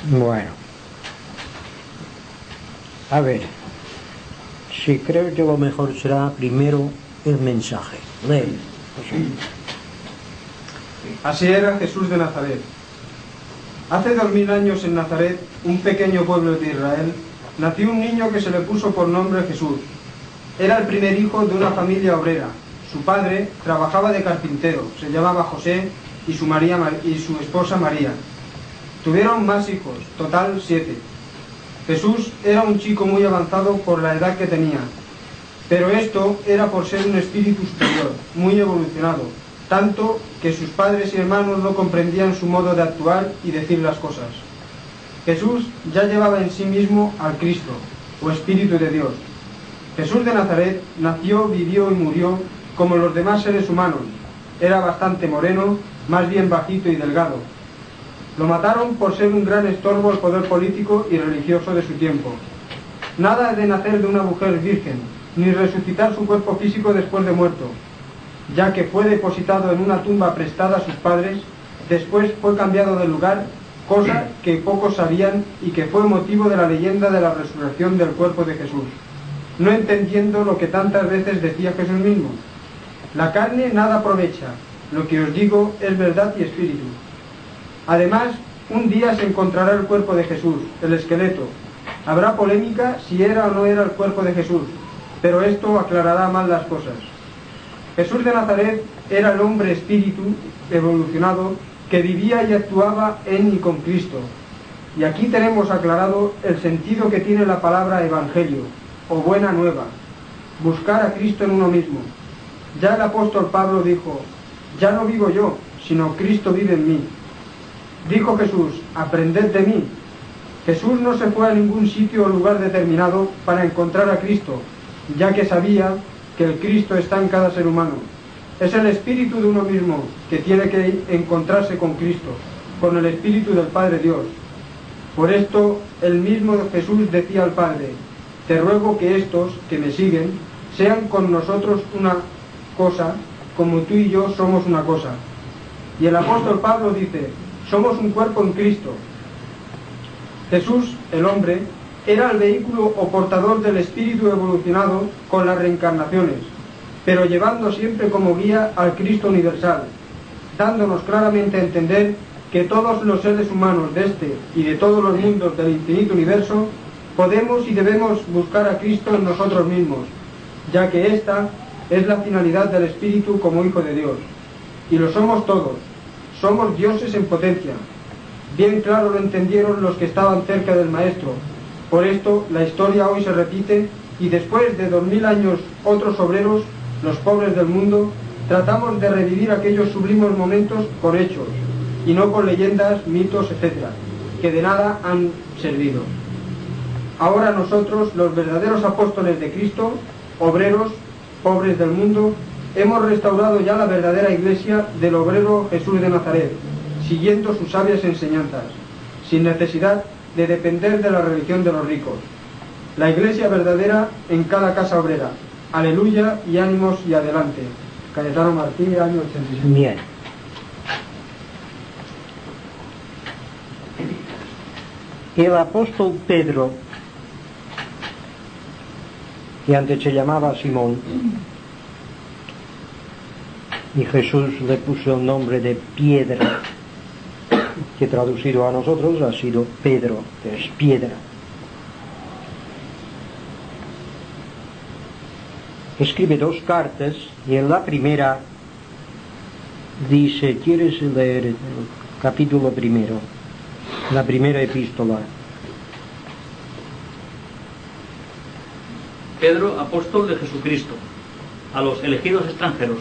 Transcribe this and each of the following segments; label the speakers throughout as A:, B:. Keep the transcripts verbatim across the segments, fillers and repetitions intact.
A: Bueno, a ver, si creo que lo mejor será primero el mensaje. Lee.
B: Así era Jesús de Nazaret. Hace dos mil años en Nazaret, un pequeño pueblo de Israel, nació un niño que se le puso por nombre Jesús. Era el primer hijo de una familia obrera. Su padre trabajaba de carpintero, se llamaba José, y su, María, y su esposa María. Tuvieron más hijos, total siete. Jesús era un chico muy avanzado por la edad que tenía, pero esto era por ser un espíritu superior, muy evolucionado, tanto que sus padres y hermanos no comprendían su modo de actuar y decir las cosas. Jesús ya llevaba en sí mismo al Cristo, o Espíritu de Dios. Jesús de Nazaret nació, vivió y murió como los demás seres humanos. Era bastante moreno, más bien bajito y delgado. Lo mataron por ser un gran estorbo al poder político y religioso de su tiempo. Nada de nacer de una mujer virgen, ni resucitar su cuerpo físico después de muerto, ya que fue depositado en una tumba prestada a sus padres, después fue cambiado de lugar, cosa que pocos sabían y que fue motivo de la leyenda de la resurrección del cuerpo de Jesús, no entendiendo lo que tantas veces decía Jesús mismo: la carne nada aprovecha, lo que os digo es verdad y espíritu. Además, un día se encontrará el cuerpo de Jesús, el esqueleto. Habrá polémica si era o no era el cuerpo de Jesús, pero esto aclarará mal las cosas. Jesús de Nazaret era el hombre espíritu evolucionado que vivía y actuaba en y con Cristo. Y aquí tenemos aclarado el sentido que tiene la palabra evangelio, o buena nueva, buscar a Cristo en uno mismo. Ya el apóstol Pablo dijo: ya no vivo yo, sino Cristo vive en mí. Dijo Jesús: aprended de mí. Jesús no se fue a ningún sitio o lugar determinado para encontrar a Cristo, ya que sabía que el Cristo está en cada ser humano. Es el espíritu de uno mismo que tiene que encontrarse con Cristo, con el espíritu del Padre Dios. Por esto el mismo Jesús decía al Padre: te ruego que estos que me siguen sean con nosotros una cosa, como tú y yo somos una cosa. Y el apóstol Pablo dice: somos un cuerpo en Cristo. Jesús, el hombre, era el vehículo o portador del espíritu evolucionado con las reencarnaciones, pero llevando siempre como guía al Cristo universal, dándonos claramente a entender que todos los seres humanos de este y de todos los mundos del infinito universo podemos y debemos buscar a Cristo en nosotros mismos, ya que esta es la finalidad del espíritu como hijo de Dios. Y lo somos todos, somos dioses en potencia. Bien claro lo entendieron los que estaban cerca del Maestro. Por esto la historia hoy se repite, y después de dos mil años otros obreros, los pobres del mundo, tratamos de revivir aquellos sublimes momentos con hechos, y no con leyendas, mitos, etcétera, que de nada han servido. Ahora nosotros, los verdaderos apóstoles de Cristo, obreros, pobres del mundo, hemos restaurado ya la verdadera iglesia del obrero Jesús de Nazaret, siguiendo sus sabias enseñanzas, sin necesidad de depender de la religión de los ricos. La iglesia verdadera en cada casa obrera. Aleluya y ánimos y adelante. Cayetano Martí, año ochenta y seis.
A: Bien. El apóstol Pedro, que antes se llamaba Simón, y Jesús le puso el nombre de piedra, que traducido a nosotros ha sido Pedro, que es piedra. Escribe dos cartas y en la primera dice, ¿quieres leer el capítulo primero? La primera epístola.
C: Pedro, apóstol de Jesucristo, a los elegidos extranjeros.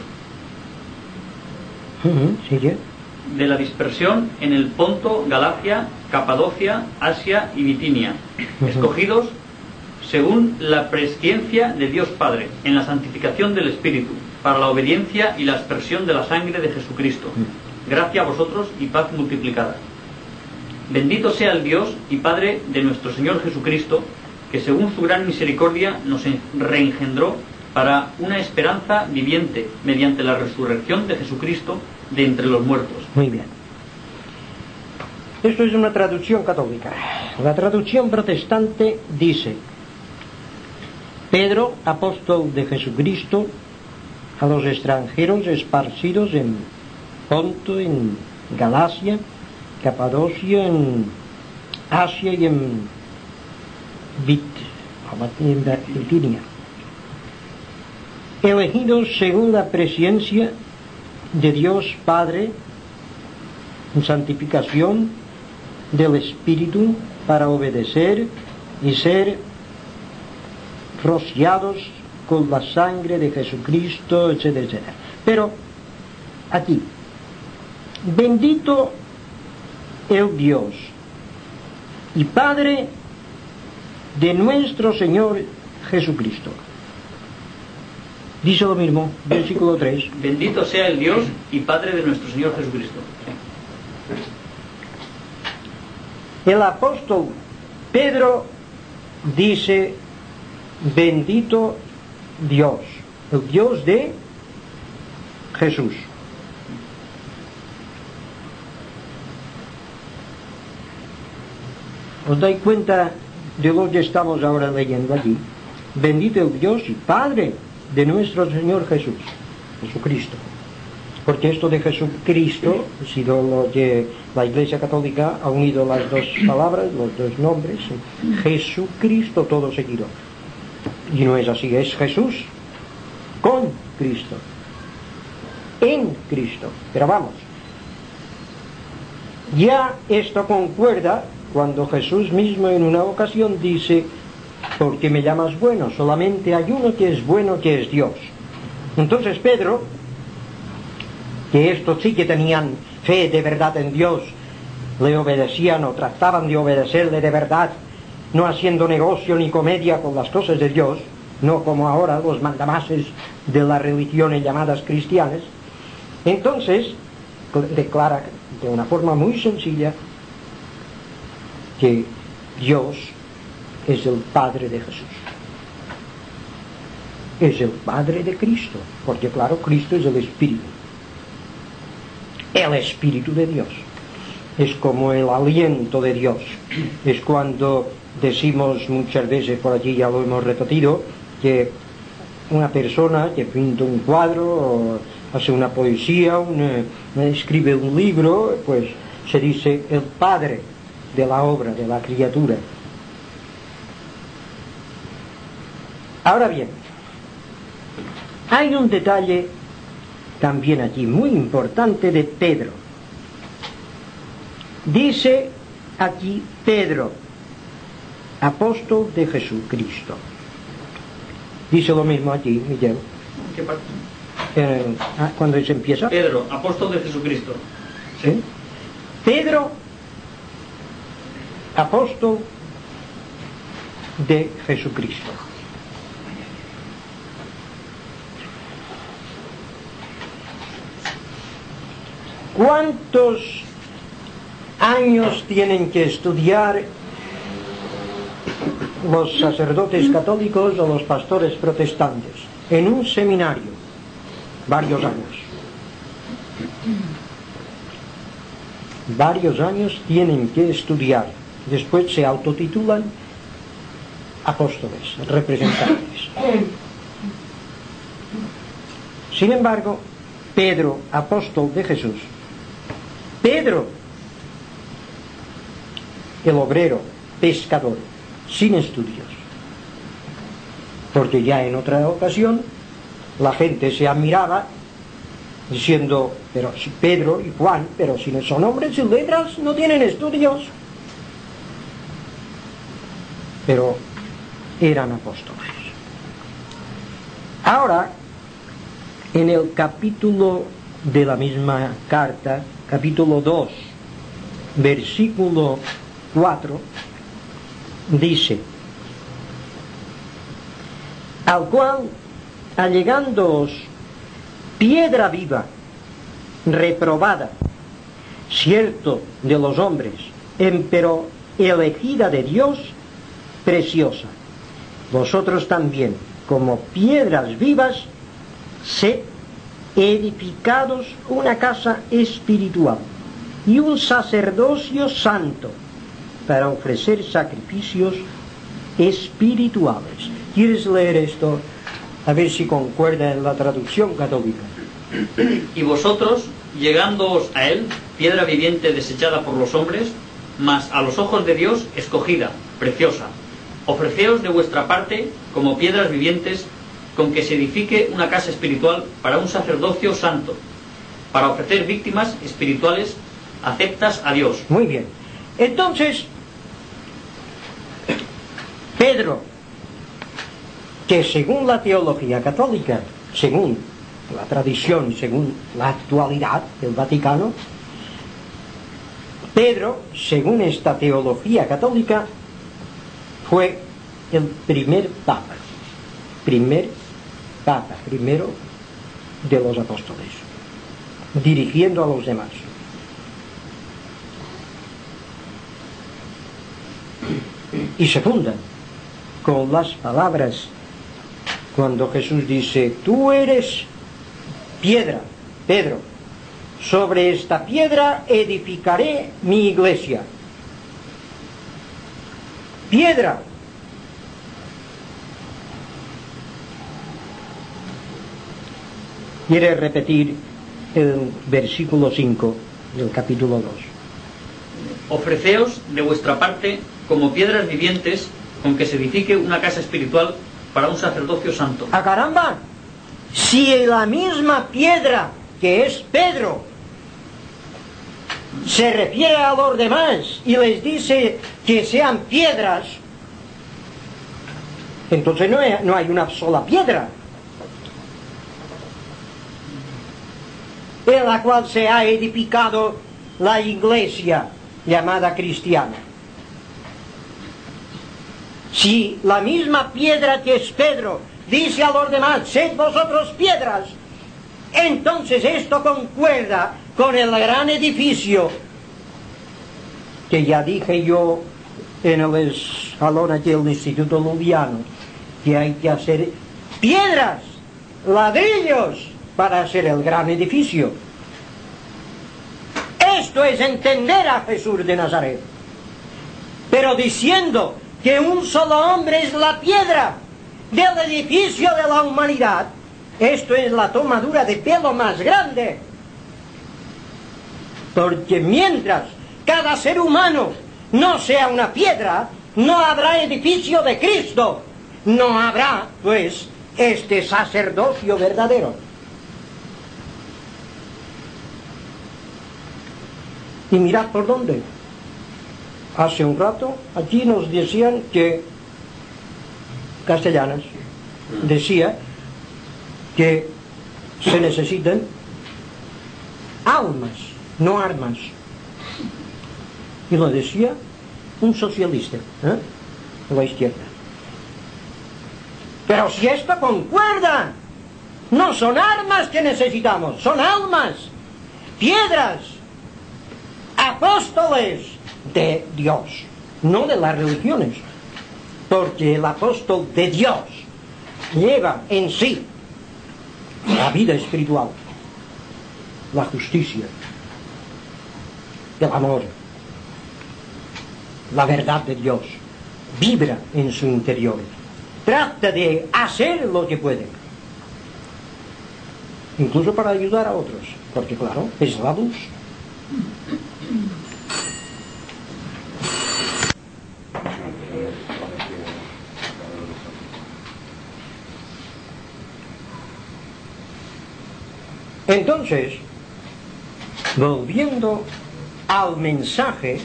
A: Uh-huh, ¿sigue?
C: De la dispersión en el Ponto, Galacia, Capadocia, Asia y Bitinia, escogidos según la presciencia de Dios Padre, en la santificación del Espíritu, para la obediencia y la aspersión de la sangre de Jesucristo. Gracia a vosotros y paz multiplicada. Bendito sea el Dios y Padre de nuestro Señor Jesucristo, que según su gran misericordia nos reengendró para una esperanza viviente mediante la resurrección de Jesucristo de entre los muertos.
A: Muy bien. Esto es una traducción católica. La traducción protestante dice: Pedro, apóstol de Jesucristo, a los extranjeros esparcidos en Ponto, en Galacia, Capadocia, en Asia y en Bit, en Bitinia, elegidos según la presencia de Dios Padre en santificación del Espíritu para obedecer y ser rociados con la sangre de Jesucristo, etcétera, etcétera. Pero aquí, bendito el Dios y Padre de nuestro Señor Jesucristo. Dice lo mismo, versículo tres.
C: Bendito sea el Dios y Padre de nuestro Señor Jesucristo.
A: El apóstol Pedro dice: bendito Dios, el Dios de Jesús. ¿Os dais cuenta de lo que estamos ahora leyendo allí? Bendito el Dios y Padre de nuestro Señor Jesús, Jesucristo. Porque esto de Jesucristo ha sido lo que la Iglesia Católica ha unido las dos palabras, los dos nombres, Jesucristo todo seguido. Y no es así, es Jesús con Cristo, en Cristo. Pero vamos, ya esto concuerda cuando Jesús mismo en una ocasión dice: ¿por qué me llamas bueno? Solamente hay uno que es bueno, que es Dios. Entonces Pedro, que estos sí que tenían fe de verdad en Dios, le obedecían o trataban de obedecerle de verdad, no haciendo negocio ni comedia con las cosas de Dios, no como ahora los mandamases de las religiones llamadas cristianas. Entonces declara de una forma muy sencilla que Dios es el Padre de Jesús, es el Padre de Cristo, porque claro, Cristo es el Espíritu, el Espíritu de Dios, es como el aliento de Dios. Es cuando decimos muchas veces, por allí ya lo hemos repetido, que una persona que pinta un cuadro o hace una poesía, una, escribe un libro, pues se dice el Padre de la obra, de la criatura. Ahora bien, hay un detalle también aquí muy importante de Pedro. Dice aquí Pedro, apóstol de Jesucristo. Dice lo mismo aquí, Miguel.
C: ¿Qué parte?
A: Eh, cuando se empieza.
C: Pedro, apóstol de Jesucristo.
A: ¿Sí? ¿Sí? Pedro, apóstol de Jesucristo. ¿Cuántos años tienen que estudiar los sacerdotes católicos o los pastores protestantes en un seminario? Varios años. Varios años tienen que estudiar. Después se autotitulan apóstoles, representantes. Sin embargo, Pedro, apóstol de Jesús, Pedro, el obrero, pescador, sin estudios, porque ya en otra ocasión la gente se admiraba diciendo: pero si Pedro y Juan, pero si no son hombres sin letras, no tienen estudios, pero eran apóstoles. Ahora, en el capítulo de la misma carta, capítulo dos, versículo cuatro, dice: al cual, allegándoos piedra viva, reprobada, cierto de los hombres, empero elegida de Dios, preciosa, vosotros también, como piedras vivas, sed edificados una casa espiritual, y un sacerdocio santo para ofrecer sacrificios espirituales. ¿Quieres leer esto? A ver si concuerda en la traducción católica.
C: Y vosotros, llegándoos a él, piedra viviente desechada por los hombres, mas a los ojos de Dios escogida, preciosa, ofreceos de vuestra parte como piedras vivientes con que se edifique una casa espiritual para un sacerdocio santo, para ofrecer víctimas espirituales aceptas a Dios.
A: Muy bien. Entonces, Pedro, que según la teología católica, según la tradición y según la actualidad del Vaticano, Pedro, según esta teología católica, fue el primer papa, primer papa, primero de los apóstoles, dirigiendo a los demás. Y se fundan con las palabras cuando Jesús dice: tú eres piedra, Pedro, sobre esta piedra edificaré mi iglesia. Piedra. Quiere repetir el versículo cinco del capítulo dos.
C: Ofreceos de vuestra parte como piedras vivientes con que se edifique una casa espiritual para un sacerdocio santo.
A: ¡Ah, caramba! Si la misma piedra que es Pedro se refiere a los demás y les dice que sean piedras, entonces no hay, no hay una sola piedra en la cual se ha edificado la iglesia llamada cristiana. Si la misma piedra que es Pedro dice a los demás: sed vosotros piedras, entonces esto concuerda con el gran edificio que ya dije yo en el salón aquí del Instituto Luviano, que hay que hacer piedras, ladrillos, para hacer el gran edificio. Esto es entender a Jesús de Nazaret, pero diciendo que un solo hombre es la piedra del edificio de la humanidad. Esto es la tomadura de pelo más grande, porque mientras cada ser humano no sea una piedra, no habrá edificio de Cristo, no habrá pues este sacerdocio verdadero. Y mirad por dónde. Hace un rato aquí nos decían que Castellanos decía que se necesitan almas, no armas. Y lo decía un socialista, ¿eh?, de la izquierda. Pero si esto concuerda, no son armas que necesitamos, son almas, piedras, apóstoles de Dios, no de las religiones, porque el apóstol de Dios lleva en sí la vida espiritual, la justicia, el amor, la verdad de Dios, vibra en su interior, trata de hacer lo que puede, incluso para ayudar a otros, porque claro, es la luz. Entonces, volviendo al mensaje,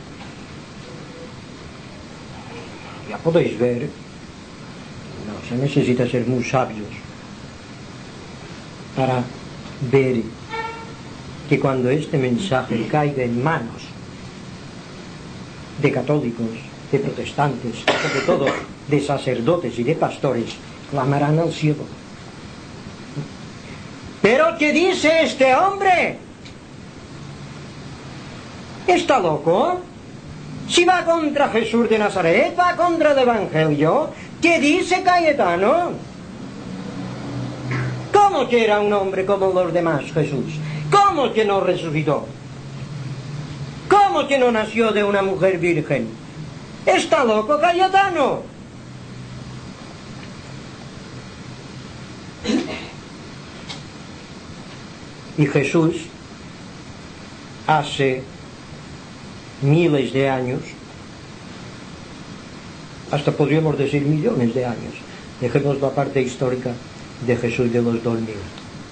A: ya podéis ver, no se necesita ser muy sabios para ver que cuando este mensaje caiga en manos de católicos, de protestantes, sobre todo de sacerdotes y de pastores, clamarán al cielo. ¿Pero qué dice este hombre? ¿Está loco? Si va contra Jesús de Nazaret, va contra el Evangelio. ¿Qué dice Cayetano? ¿Cómo que era un hombre como los demás, Jesús? ¿Cómo que no resucitó? ¿Cómo que no nació de una mujer virgen? ¡Está loco Cayetano! Y Jesús, hace miles de años, hasta podríamos decir millones de años, dejemos la parte histórica de Jesús de los dos mil,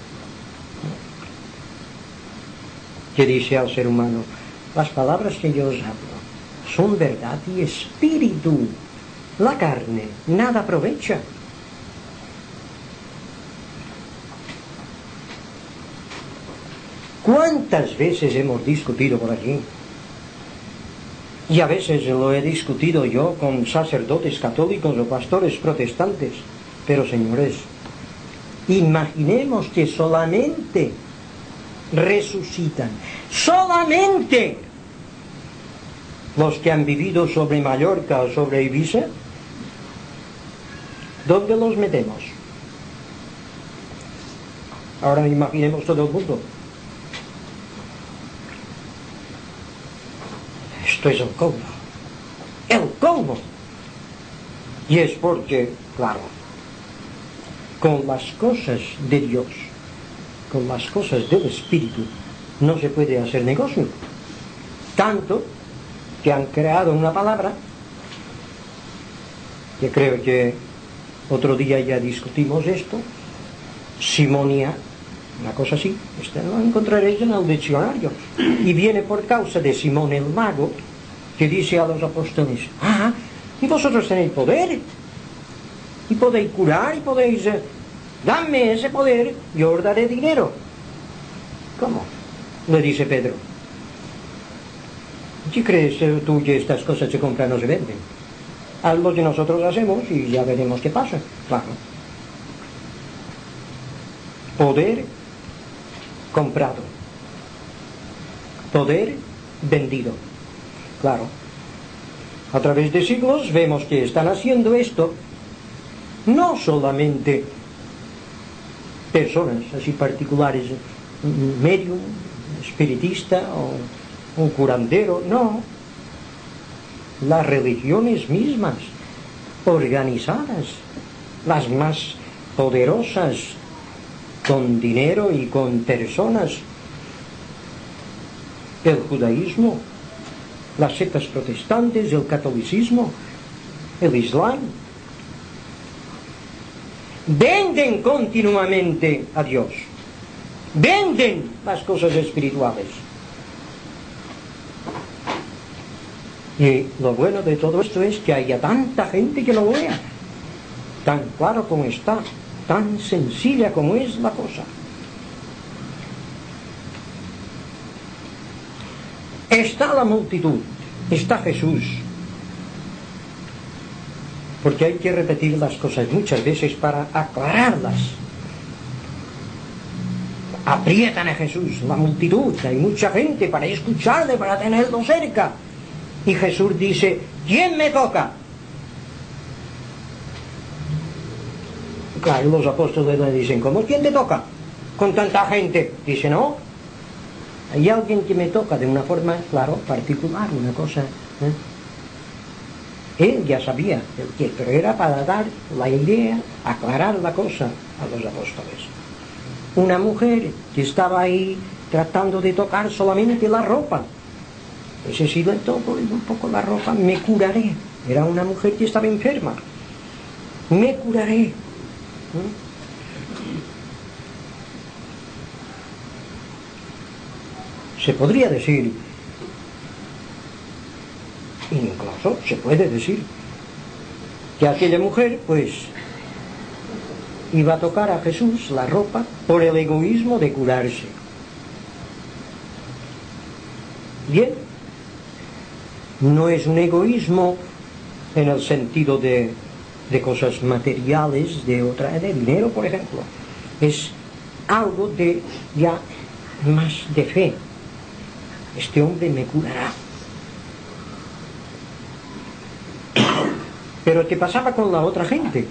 A: que dice al ser humano: las palabras que yo os hablo son verdad y espíritu, la carne nada aprovecha. ¿Cuántas veces hemos discutido por aquí? Y a veces lo he discutido yo con sacerdotes católicos o pastores protestantes. Pero señores, imaginemos que solamente resucitan, solamente los que han vivido sobre Mallorca o sobre Ibiza. ¿Dónde los metemos? Ahora imaginemos todo el mundo. Esto es el colmo, el colmo. Y es porque, claro, con las cosas de Dios, con las cosas del Espíritu, no se puede hacer negocio. Tanto que han creado una palabra, que creo que otro día ya discutimos esto, simonia, una cosa así, esto lo encontraréis en el diccionario, y viene por causa de Simón el mago, que dice a los apóstoles: ah, y vosotros tenéis poder, y podéis curar, y podéis, eh, dame ese poder, yo os daré dinero. ¿Cómo? Le dice Pedro. ¿Qué crees tú que estas cosas se compran o se venden? Haz lo que nosotros hacemos y ya veremos qué pasa. Claro. Poder comprado, poder vendido. Claro, a través de siglos vemos que están haciendo esto no solamente personas así particulares, un medium, espiritista o un curandero, no, las religiones mismas, organizadas, las más poderosas, con dinero y con personas, el judaísmo, las sectas protestantes, el catolicismo, el islam, venden continuamente a Dios, venden las cosas espirituales. Y lo bueno de todo esto es que haya tanta gente que lo vea, tan claro como está, tan sencilla como es la cosa. Está la multitud, está Jesús, porque hay que repetir las cosas muchas veces para aclararlas. Aprietan a Jesús, la multitud, hay mucha gente para escucharle, para tenerlo cerca, y Jesús dice: ¿quién me toca? Claro, los apóstoles le dicen: ¿cómo quién te toca? Con tanta gente. Dice: no, hay alguien que me toca de una forma, claro, particular, una cosa. ¿eh? Él ya sabía el qué, pero era para dar la idea, aclarar la cosa a los apóstoles. Una mujer que estaba ahí tratando de tocar solamente la ropa. Ese sí le toco un poco la ropa, me curaré. Era una mujer que estaba enferma. Me curaré. Se podría decir, incluso se puede decir, que aquella mujer pues iba a tocar a Jesús la ropa por el egoísmo de curarse. Bien, no es un egoísmo en el sentido de de cosas materiales, de otra, de dinero, por ejemplo. Es algo de ya más de fe. Este hombre me curará. Pero ¿qué pasaba con la otra gente?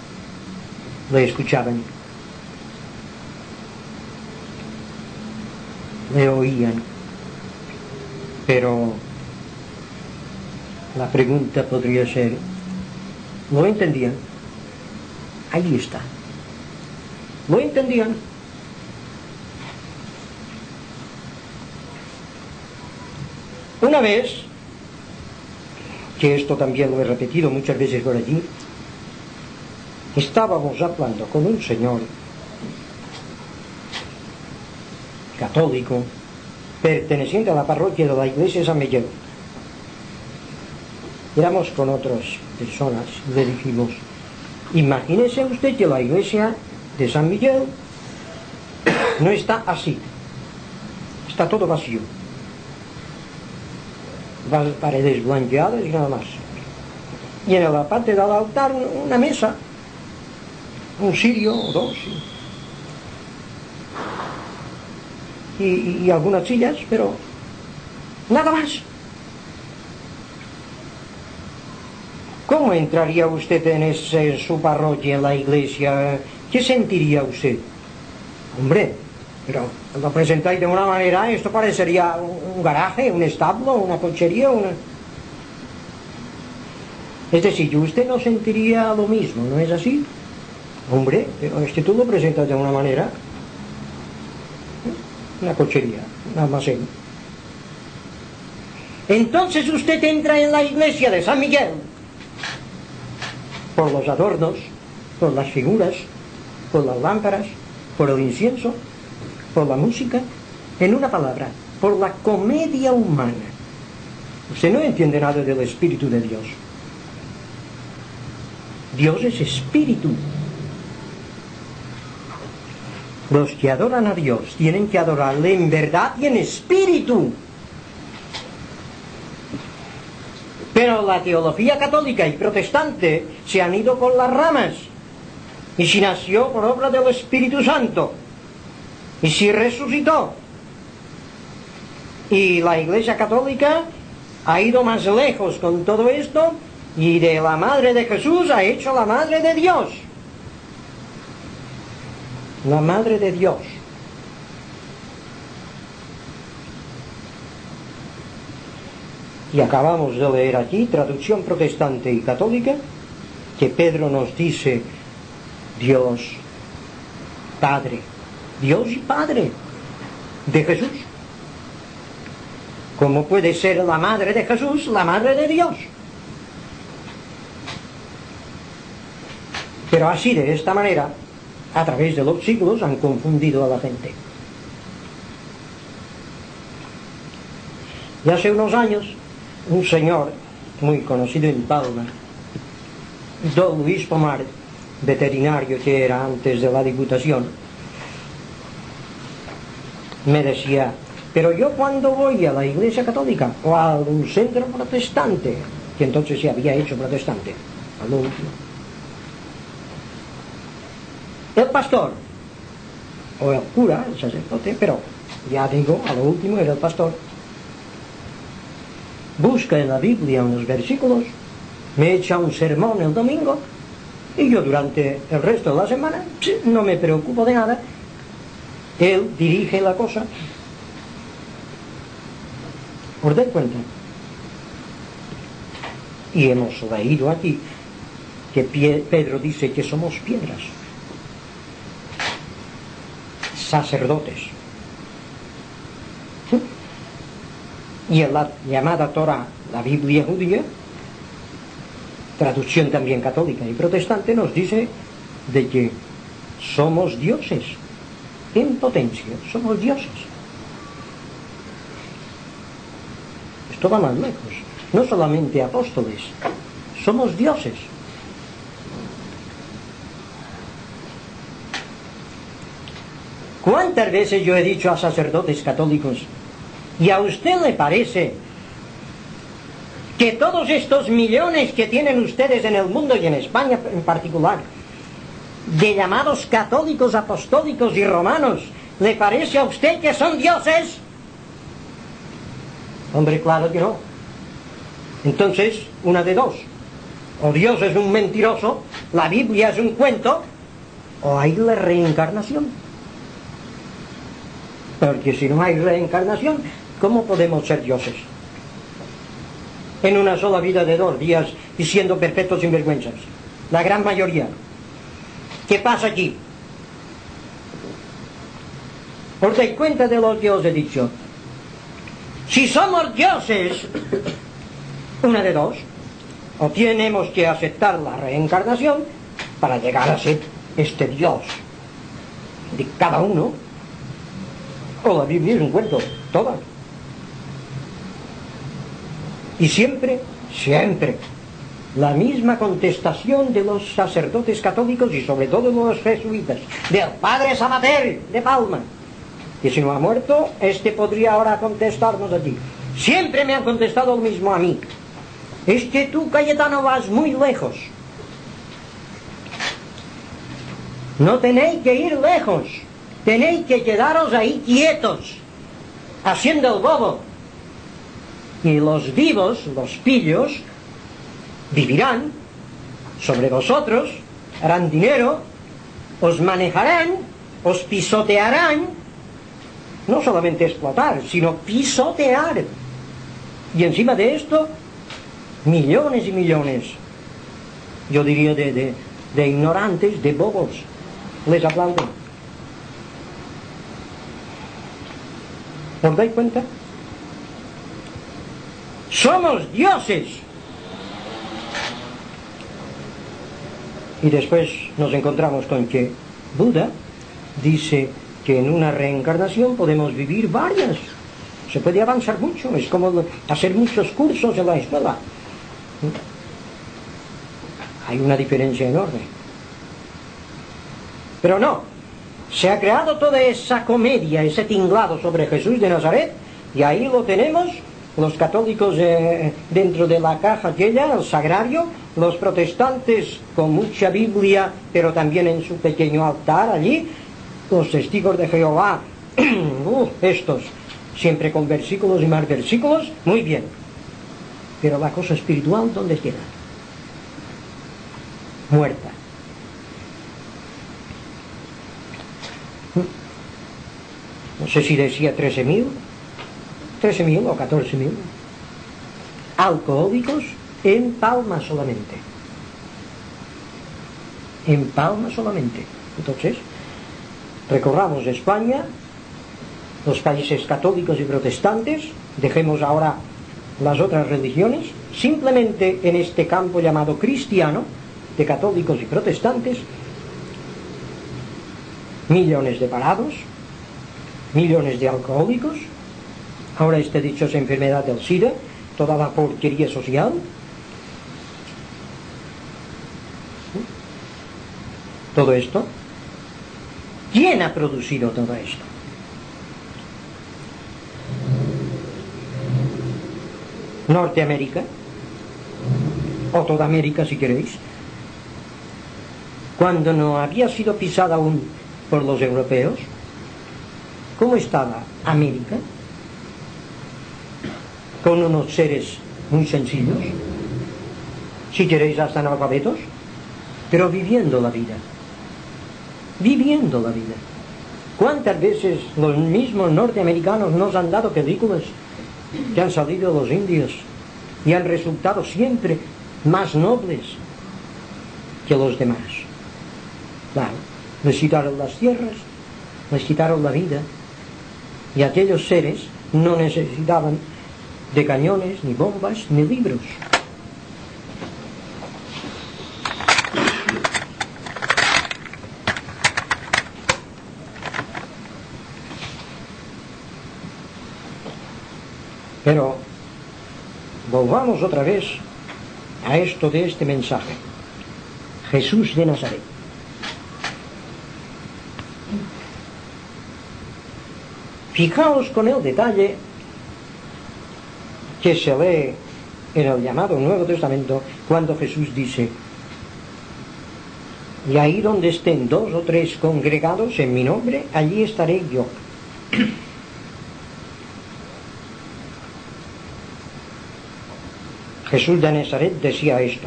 A: Le escuchaban. le oían. Pero la pregunta podría ser, ¿lo entendían? Ahí está. ¿Lo entendían? Una vez, que esto también lo he repetido muchas veces por allí, estábamos hablando con un señor católico perteneciente a la parroquia de la iglesia de San Miguel. Éramos con otras personas, le dijimos, imagínese usted que la iglesia de San Miguel no está así, está todo vacío, paredes blanqueadas y nada más, y en la parte del altar una mesa, un cirio o dos y, y, y algunas sillas, pero nada más. ¿Cómo entraría usted en, ese, en su parroquia, en la iglesia? ¿Qué sentiría usted? Hombre, pero lo presentáis de una manera, esto parecería un, un garaje, un establo, una cochería, una... Es decir, usted no sentiría lo mismo, ¿no es así? Hombre, pero es que tú lo presentas de una manera, una cochería, un almacén. Entonces usted entra en la iglesia de San Miguel por los adornos, por las figuras, por las lámparas, por el incienso, por la música, en una palabra, por la comedia humana. Usted no entiende nada del Espíritu de Dios. Dios es espíritu. Los que adoran a Dios tienen que adorarle en verdad y en espíritu. Pero la teología católica y protestante se han ido por las ramas. Y si nació por obra del Espíritu Santo, y si resucitó, y la Iglesia Católica ha ido más lejos con todo esto, y de la Madre de Jesús ha hecho la Madre de Dios. La Madre de Dios. Y acabamos de leer aquí, traducción protestante y católica, que Pedro nos dice Dios Padre, Dios y Padre de Jesús. ¿Cómo puede ser la Madre de Jesús la Madre de Dios? Pero así, de esta manera, a través de los siglos, han confundido a la gente. Y hace unos años, un señor muy conocido en Palma, don Luis Pomar, veterinario que era antes de la Diputación, me decía, pero yo cuando voy a la Iglesia Católica o a un centro protestante, que entonces se había hecho protestante, a lo último, el pastor o el cura, el sacerdote, pero ya digo, a lo último era el pastor, busca en la Biblia unos versículos, me echa un sermón el domingo y yo durante el resto de la semana no me preocupo de nada. Él dirige la cosa. ¿Os dais cuenta? Y hemos leído aquí que Pedro dice que somos piedras, sacerdotes. Y en la llamada Torah, la Biblia judía, traducción también católica y protestante, nos dice de que somos dioses en potencia, somos dioses. Esto va más lejos, no solamente apóstoles, somos dioses. ¿Cuántas veces yo he dicho a sacerdotes católicos, y a usted le parece que todos estos millones que tienen ustedes en el mundo y en España en particular, de llamados católicos, apostólicos y romanos, ¿le parece a usted que son dioses? Hombre, claro que no. Entonces, una de dos: o Dios es un mentiroso, la Biblia es un cuento, o hay la reencarnación. Porque si no hay reencarnación, ¿cómo podemos ser dioses? En una sola vida de dos días y siendo perfectos sinvergüenzas. La gran mayoría. ¿Qué pasa aquí? ¿Os dais cuenta de lo que os he dicho? Si somos dioses, una de dos, o tenemos que aceptar la reencarnación para llegar a ser este Dios de cada uno, o la Biblia es un cuento, toda. Y siempre, siempre, la misma contestación de los sacerdotes católicos y sobre todo de los jesuitas, del padre Sabater de Palma, que si no ha muerto, este podría ahora contestarnos allí. Siempre me han contestado lo mismo a mí. Es que tú, Cayetano, vas muy lejos. No tenéis que ir lejos. Tenéis que quedaros ahí quietos, haciendo el bobo. Y los vivos, los pillos, vivirán sobre vosotros, harán dinero, os manejarán, os pisotearán. No solamente explotar, sino pisotear. Y encima de esto, millones y millones, yo diría de, de, de ignorantes, de bobos, les aplauden. ¿Os dais cuenta? Somos dioses. Y después nos encontramos con que Buda dice que en una reencarnación podemos vivir varias. Se puede avanzar mucho, es como hacer muchos cursos en la escuela. Hay una diferencia enorme. Pero no, se ha creado toda esa comedia, ese tinglado sobre Jesús de Nazaret, y ahí lo tenemos, los católicos eh, dentro de la caja aquella, el sagrario, los protestantes con mucha Biblia, pero también en su pequeño altar allí, los testigos de Jehová, uh, estos, siempre con versículos y más versículos, muy bien. Pero la cosa espiritual, ¿dónde queda? Muerta. No sé si decía trece mil, trece mil o catorce mil alcohólicos en Palma solamente. En Palma solamente. Entonces, recorramos España, los países católicos y protestantes, dejemos ahora las otras religiones, simplemente en este campo llamado cristiano, de católicos y protestantes, millones de parados, millones de alcohólicos, ahora esta dichosa enfermedad del SIDA, toda la porquería social. Todo esto, ¿quién ha producido todo esto? Norteamérica, o toda América si queréis, cuando no había sido pisada aún por los europeos. ¿Cómo estaba América? Con unos seres muy sencillos, si queréis hasta analfabetos, pero viviendo la vida, viviendo la vida. ¿Cuántas veces los mismos norteamericanos nos han dado películas que han salido los indios y han resultado siempre más nobles que los demás? Claro, les quitaron las tierras, les quitaron la vida, y aquellos seres no necesitaban de cañones, ni bombas, ni libros. Pero volvamos otra vez a esto de este mensaje. Jesús de Nazaret. Fijaos con el detalle que se lee en el llamado Nuevo Testamento cuando Jesús dice: y ahí donde estén dos o tres congregados en mi nombre, allí estaré yo. Jesús de Nazaret decía esto.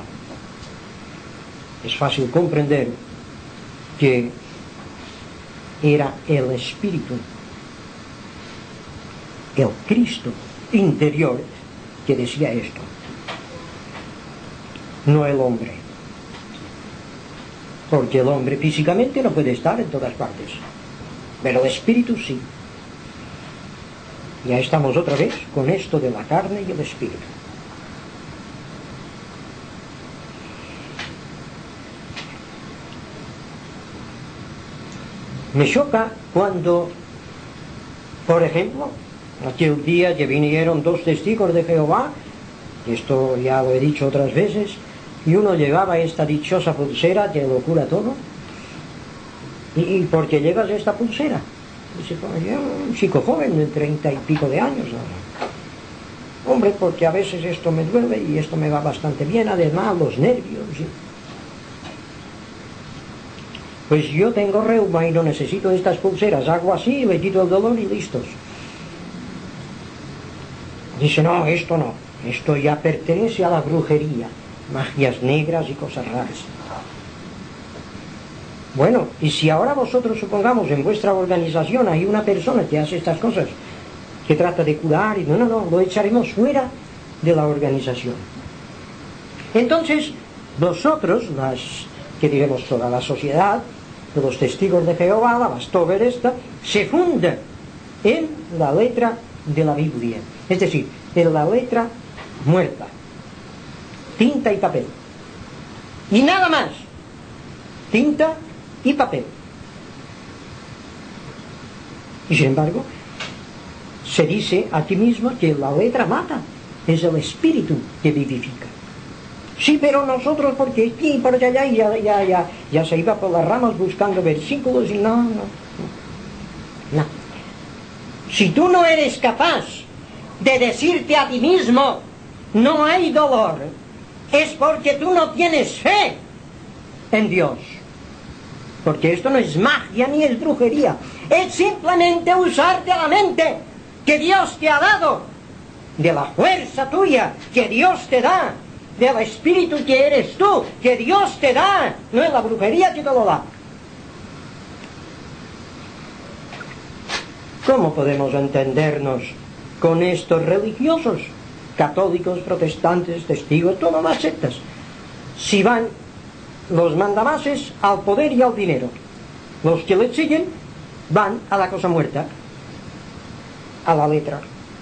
A: Es fácil comprender que era el Espíritu el Cristo interior que decía esto, no el hombre, porque el hombre físicamente no puede estar en todas partes, pero el espíritu sí. Ya estamos otra vez con esto de la carne y el espíritu. Me choca cuando, por ejemplo, aquel día que vinieron dos testigos de Jehová, esto ya lo he dicho otras veces, y uno llevaba esta dichosa pulsera que lo cura todo. ¿Y, y por qué llevas esta pulsera? Dice, pues yo, un chico joven de treinta y pico de años. ¿No? Hombre, porque a veces esto me duele y esto me va bastante bien, además los nervios. ¿Sí? Pues yo tengo reuma y no necesito estas pulseras, hago así, le quito el dolor y listos. Dice, no, esto no, esto ya pertenece a la brujería, magias negras y cosas raras. Bueno, y si ahora vosotros, supongamos, en vuestra organización hay una persona que hace estas cosas, que trata de curar, y no, no, no, lo echaremos fuera de la organización. Entonces, vosotros, las, que diremos toda la sociedad, de los testigos de Jehová, la Bastover esta, se funda en la letra de la Biblia, es decir, en la letra muerta, tinta y papel, y nada más, tinta y papel. Y sin embargo, se dice aquí mismo que la letra mata, es el espíritu que vivifica. Sí, pero nosotros, porque aquí y por allá, ya, ya, ya, ya se iba por las ramas buscando versículos y no, no, no, no. Si tú no eres capaz de decirte a ti mismo, no hay dolor, es porque tú no tienes fe en Dios. Porque esto no es magia ni es brujería, es simplemente usarte la mente que Dios te ha dado, de la fuerza tuya que Dios te da, del espíritu que eres tú, que Dios te da, no es la brujería que te lo da. ¿Cómo podemos entendernos con estos religiosos, católicos, protestantes, testigos, todas las sectas, si van los mandamases al poder y al dinero? Los que les siguen van a la cosa muerta, a la letra.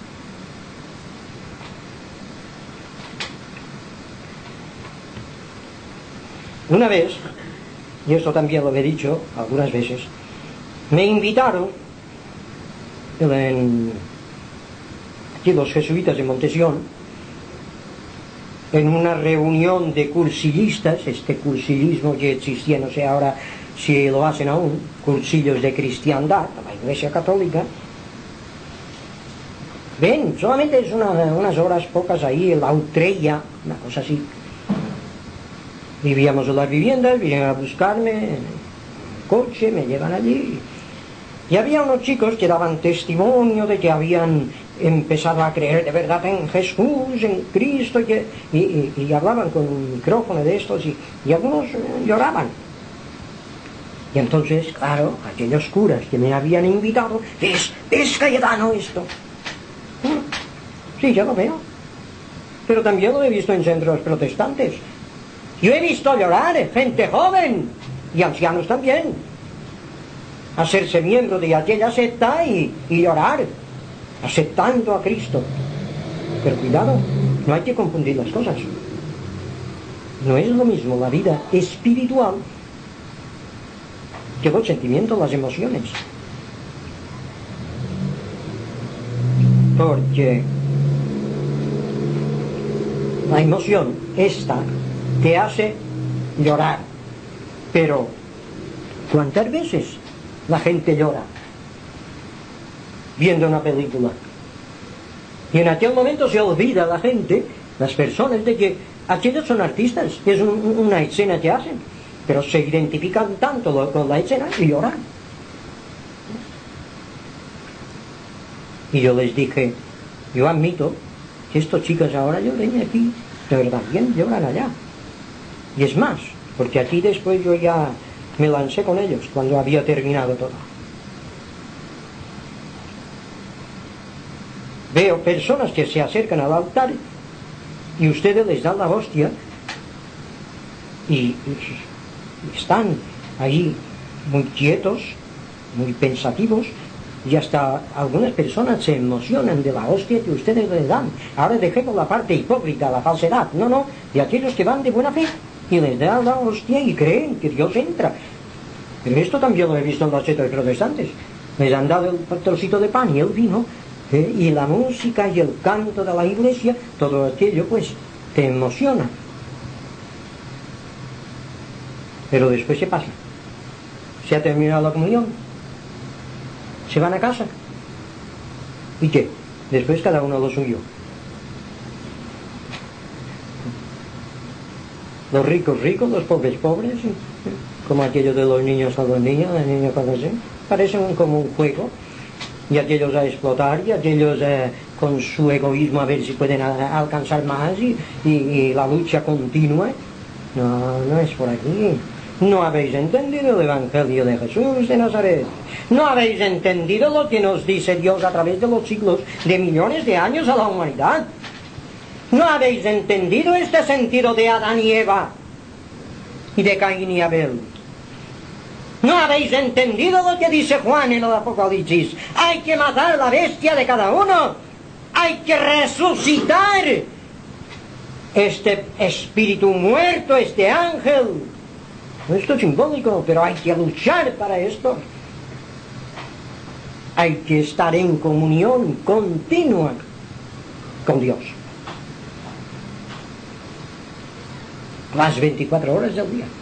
A: Una vez, y esto también lo he dicho algunas veces, me invitaron en, aquí los jesuitas de Montesión, en una reunión de cursillistas, este cursillismo que existía, no sé ahora si lo hacen aún, cursillos de cristiandad, la Iglesia Católica. Ven, solamente es una, unas horas pocas ahí, la Utreya, una cosa así. Vivíamos en las viviendas, vinieron a buscarme en coche, me llevan allí. Y había unos chicos que daban testimonio de que habían empezado a creer de verdad en Jesús, en Cristo, y, que, y, y, y hablaban con un micrófono de estos, y, y algunos lloraban. Y entonces, claro, aquellos curas que me habían invitado, es, es Cayetano esto. Sí, ya lo veo. Pero también lo he visto en centros protestantes. Yo he visto llorar gente joven y ancianos también, hacerse miembro de aquella secta y, y llorar, aceptando a Cristo. Pero cuidado, no hay que confundir las cosas. No es lo mismo la vida espiritual que los sentimientos, las emociones. Porque la emoción esta te hace llorar. Pero ¿cuántas veces la gente llora viendo una película? Y en aquel momento se olvida la gente, las personas, de que aquellos son artistas, es un, una escena que hacen, pero se identifican tanto con la escena y lloran. Y yo les dije, yo admito que estos chicos ahora lloren aquí, pero también lloran allá. Y es más, porque aquí después yo ya me lancé con ellos cuando había terminado todo. Veo personas que se acercan al altar y ustedes les dan la hostia y, y están ahí muy quietos, muy pensativos, y hasta algunas personas se emocionan de la hostia que ustedes les dan. Ahora dejemos la parte hipócrita, la falsedad, no, no, de aquellos que van de buena fe y les dan la hostia y creen que Dios entra. Pero esto también lo he visto en las sectas protestantes. Les han dado el trocito de pan y el vino, ¿eh? Y la música y el canto de la iglesia, todo aquello pues te emociona. Pero después se pasa. Se ha terminado la comunión. Se van a casa. ¿Y qué? Después cada uno lo suyo. Los ricos ricos, los pobres pobres, como aquello de los niños a los niños, de niños cuando se parecen como un juego, y aquellos a explotar, y aquellos eh, con su egoísmo a ver si pueden a, alcanzar más, y, y, y la lucha continua. No, no es por aquí. No habéis entendido el Evangelio de Jesús de Nazaret. No habéis entendido lo que nos dice Dios a través de los siglos, de millones de años a la humanidad. No habéis entendido este sentido de Adán y Eva y de Caín y Abel. No habéis entendido lo que dice Juan en el Apocalipsis. Hay que matar la bestia de cada uno. Hay que resucitar este espíritu muerto, este ángel. Esto es simbólico, pero hay que luchar para esto. Hay que estar en comunión continua con Dios. Las veinticuatro horas del día.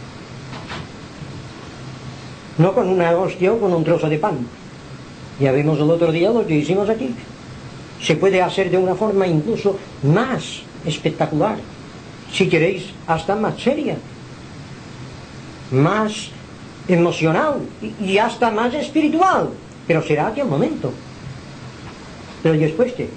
A: No con una hostia o con un trozo de pan. Ya vimos el otro día lo que hicimos aquí. Se puede hacer de una forma incluso más espectacular. Si queréis, hasta más seria. Más emocional y hasta más espiritual, pero será aquel momento. Pero después ¿qué?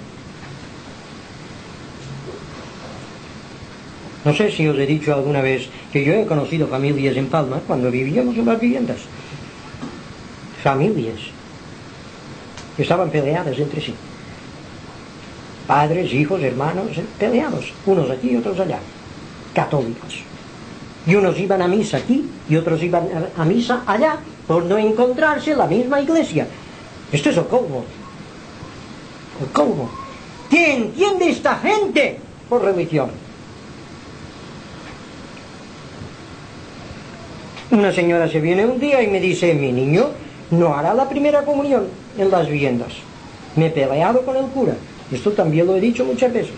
A: No sé si os he dicho alguna vez que yo he conocido familias en Palma cuando vivíamos en las viviendas, familias que estaban peleadas entre sí, padres, hijos, hermanos, peleados, unos aquí y otros allá, católicos. Y unos iban a misa aquí y otros iban a misa allá por no encontrarse en la misma iglesia. Esto es el colmo. El colmo. ¿Qué entiende esta gente por religión? Una señora se viene un día y me dice, mi niño no hará la primera comunión en las viviendas. Me he peleado con el cura. Esto también lo he dicho muchas veces.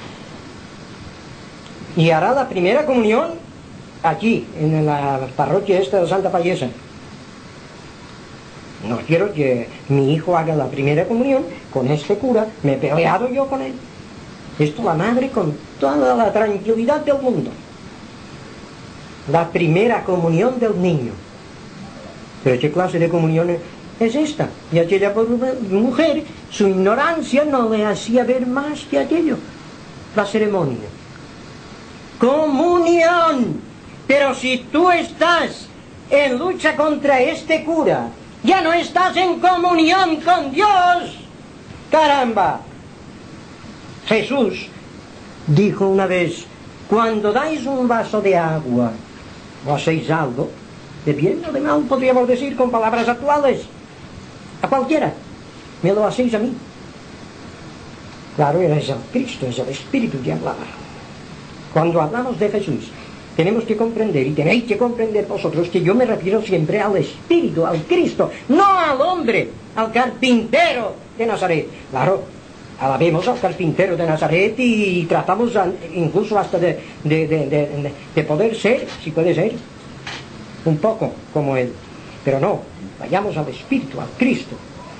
A: Y hará la primera comunión aquí, en la parroquia esta de Santa Payesa. No quiero que mi hijo haga la primera comunión con este cura. Me he peleado yo con él. Esto la madre con toda la tranquilidad del mundo. La primera comunión del niño. Pero ¿qué clase de comunión es esta? Y aquella mujer, su ignorancia no le hacía ver más que aquello. La ceremonia. Comunión. Pero si tú estás en lucha contra este cura, ya no estás en comunión con Dios. ¡Caramba! Jesús dijo una vez, cuando dais un vaso de agua o hacéis algo, de bien o de mal, podríamos decir con palabras actuales, a cualquiera, me lo hacéis a mí. Claro, es el Cristo, es el Espíritu que hablaba. Cuando hablamos de Jesús, tenemos que comprender, y tenéis que comprender vosotros, que yo me refiero siempre al Espíritu, al Cristo, no al hombre, al carpintero de Nazaret. Claro, alabemos al carpintero de Nazaret y tratamos incluso hasta de, de, de, de, de poder ser, si puede ser, un poco como él. Pero no, vayamos al Espíritu, al Cristo.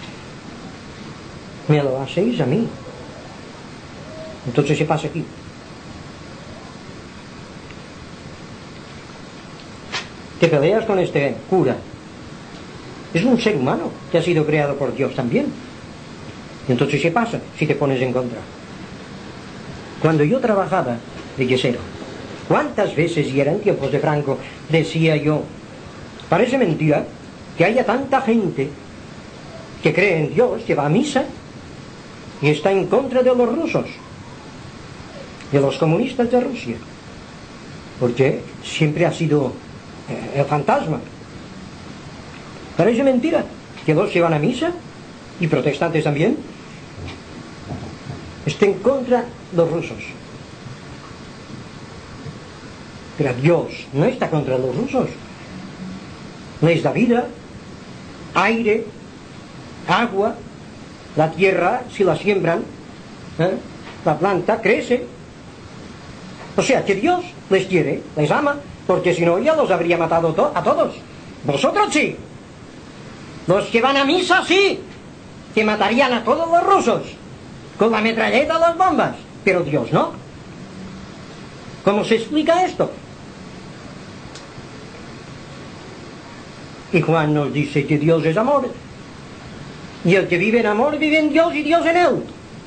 A: Me lo hacéis a mí. Entonces, ¿qué pasa aquí? Te peleas con este cura. Es un ser humano que ha sido creado por Dios también. Y entonces, ¿qué pasa si te pones en contra? Cuando yo trabajaba de yesero, ¿cuántas veces, y eran tiempos de Franco, decía yo, parece mentira que haya tanta gente que cree en Dios, que va a misa, y está en contra de los rusos, de los comunistas de Rusia, porque siempre ha sido eh, el fantasma. Parece mentira que los que van a misa, y protestantes también, estén contra los rusos. Pero Dios no está contra los rusos. Les da vida, aire, agua, la tierra, si la siembran, ¿eh? la planta crece. O sea que Dios les quiere, les ama, porque si no ya los habría matado to- a todos. Vosotros sí. Los que van a misa sí, que matarían a todos los rusos con la metralleta o las bombas, pero Dios no. ¿Cómo se explica esto? Y Juan nos dice que Dios es amor, y el que vive en amor vive en Dios y Dios en él.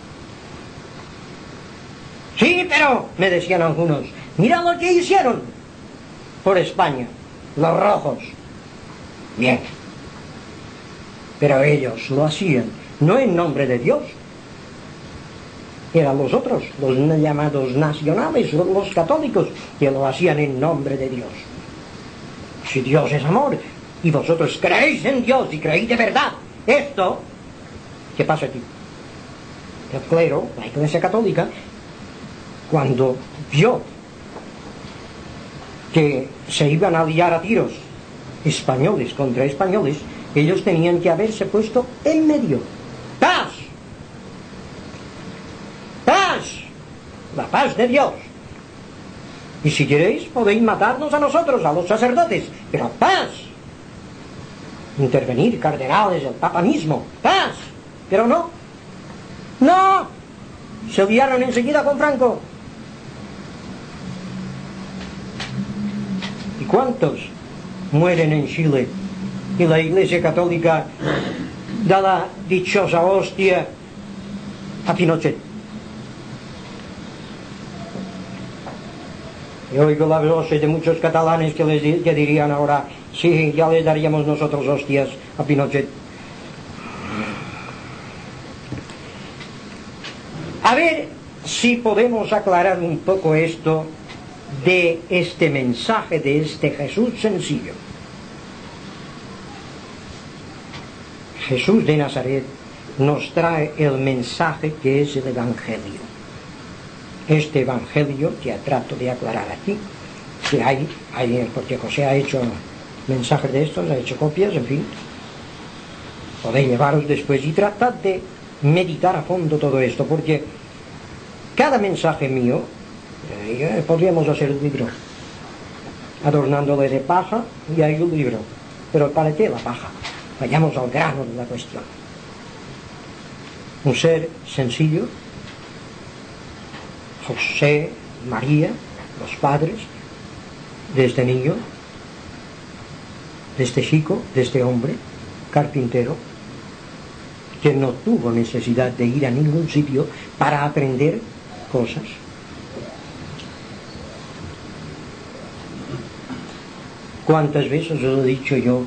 A: Sí, pero, me decían algunos, mira lo que hicieron por España, los rojos. Bien, pero ellos lo hacían no en nombre de Dios, eran los otros, los llamados nacionales, los católicos, que lo hacían en nombre de Dios. Si Dios es amor y vosotros creéis en Dios y creéis de verdad esto, ¿qué pasa aquí? El clero, la Iglesia Católica, cuando vio que se iban a liar a tiros españoles contra españoles, ellos tenían que haberse puesto en medio. ¡Paz! ¡Paz! La paz de Dios. Y si queréis podéis matarnos a nosotros, a los sacerdotes, pero paz. Intervenir cardenales, el Papa mismo, paz. Pero no, no, se liaron enseguida con Franco. ¿Y cuántos mueren en Chile? Y la Iglesia Católica da la dichosa hostia a Pinochet. Y oigo la voz de muchos catalanes que, les, que dirían ahora, sí, ya le daríamos nosotros hostias a Pinochet. A ver si podemos aclarar un poco esto de este mensaje, de este Jesús sencillo. Jesús de Nazaret nos trae el mensaje que es el Evangelio. Este Evangelio que trato de aclarar aquí, que hay, hay, porque José ha hecho mensajes de estos, ha hecho copias, en fin. Podéis llevaros después y tratad de meditar a fondo todo esto, porque cada mensaje mío, eh, podríamos hacer un libro, adornándole de paja, y hay un libro. Pero ¿para qué la paja? Vayamos al grano de la cuestión. Un ser sencillo, José, María, los padres, de este niño, de este chico, de este hombre, carpintero, que no tuvo necesidad de ir a ningún sitio para aprender cosas. ¿Cuántas veces os he dicho yo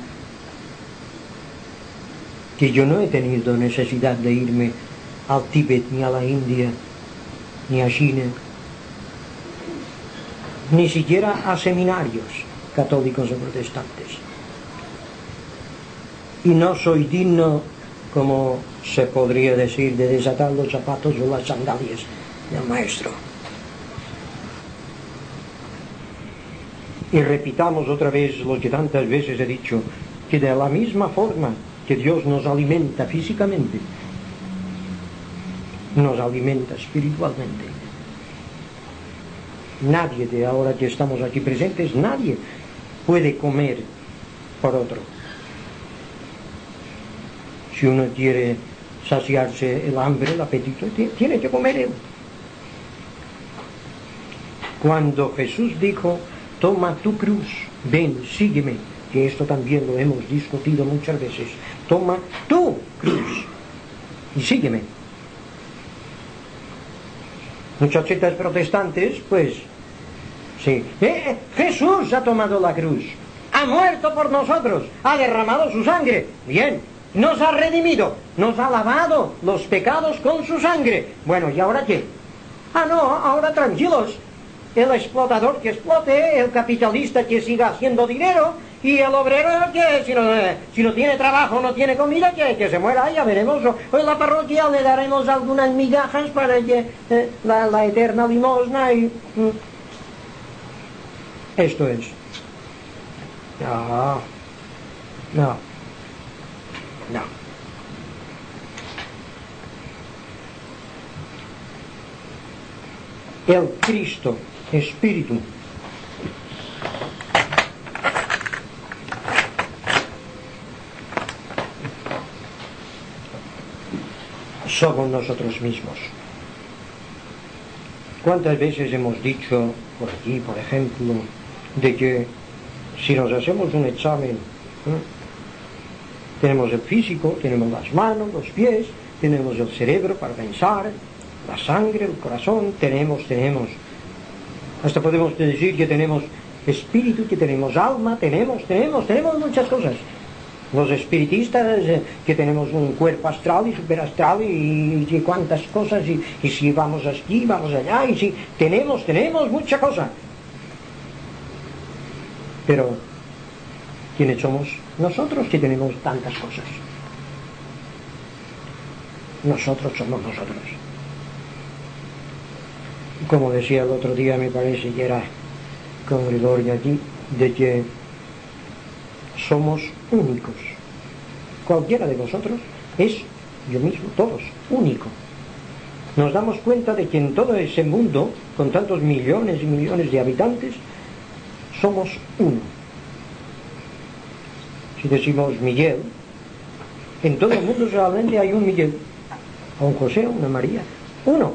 A: que yo no he tenido necesidad de irme al Tíbet, ni a la India, ni a China, ni siquiera a seminarios católicos o protestantes? Y no soy digno, como se podría decir, de desatar los zapatos o las sandalias del maestro. Y repitamos otra vez lo que tantas veces he dicho, que de la misma forma que Dios nos alimenta físicamente, nos alimenta espiritualmente. Nadie de ahora que estamos aquí presentes, nadie puede comer por otro. Si uno quiere saciarse el hambre, el apetito, tiene que comer él. Cuando Jesús dijo, toma tu cruz, ven, sígueme, que esto también lo hemos discutido muchas veces, toma tu cruz y sígueme. Muchachitas protestantes, pues, sí, eh, Jesús ha tomado la cruz, ha muerto por nosotros, ha derramado su sangre, bien, nos ha redimido, nos ha lavado los pecados con su sangre. Bueno, ¿y ahora qué? Ah, no, ahora tranquilos. El explotador que explote, el capitalista que siga haciendo dinero, y el obrero que si no, si no tiene trabajo, no tiene comida, que, que se muera, ya veremos. O en la parroquia le daremos algunas migajas para que eh, la, la eterna limosna y... Mm. Esto es. No, no, no. El Cristo Espíritu somos nosotros mismos. ¿Cuántas veces hemos dicho por aquí, por ejemplo, de que si nos hacemos un examen, ¿eh? tenemos el físico, tenemos las manos, los pies, tenemos el cerebro para pensar, la sangre, el corazón, tenemos, tenemos. Hasta podemos decir que tenemos espíritu, que tenemos alma, tenemos, tenemos, tenemos muchas cosas. Los espiritistas, eh, que tenemos un cuerpo astral y superastral y, y cuántas cosas, y, y si vamos aquí, vamos allá, y si tenemos, tenemos mucha cosa. Pero, ¿quiénes somos nosotros que tenemos tantas cosas? Nosotros somos nosotros. Como decía el otro día, me parece que era con Gregorio aquí, de que somos únicos. Cualquiera de nosotros es, yo mismo, todos, único. Nos damos cuenta de que en todo ese mundo, con tantos millones y millones de habitantes, somos uno. Si decimos Miguel, en todo el mundo solamente hay un Miguel, a un José, a una María, uno.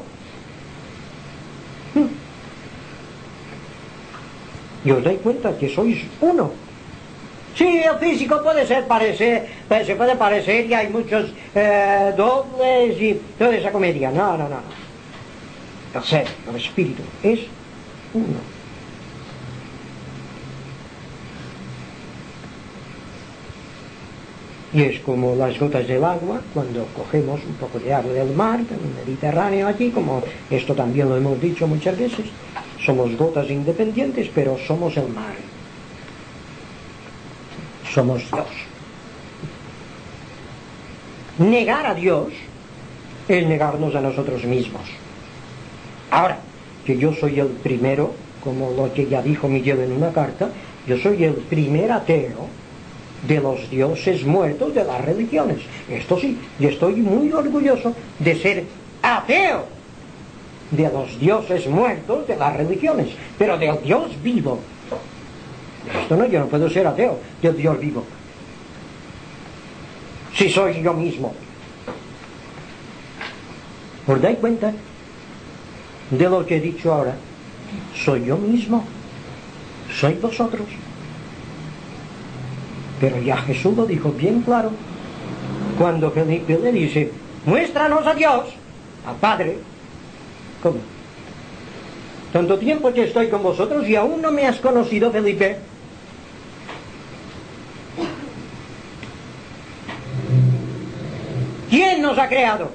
A: Y os dais cuenta que sois uno. Sí, el físico puede ser parecer, pues se puede parecer y hay muchos eh, dobles y toda esa comedia. No, no, no. El ser, el espíritu, es uno. Y es como las gotas del agua, cuando cogemos un poco de agua del mar, del Mediterráneo aquí, como esto también lo hemos dicho muchas veces, somos gotas independientes, pero somos el mar. Somos Dios. Negar a Dios es negarnos a nosotros mismos. Ahora, que yo soy el primero, como lo que ya dijo Miguel en una carta, yo soy el primer ateo de los dioses muertos de las religiones. Esto sí, yo estoy muy orgulloso de ser ateo de los dioses muertos de las religiones, pero del Dios vivo. Esto no, yo no puedo ser ateo del Dios vivo. Si soy yo mismo. ¿Os dais cuenta de lo que he dicho ahora? Soy yo mismo. Soy vosotros. Pero ya Jesús lo dijo bien claro. Cuando Felipe le dice, muéstranos a Dios, al Padre. ¿Cómo? Tanto tiempo que estoy con vosotros y aún no me has conocido, Felipe. ¿Quién nos ha creado?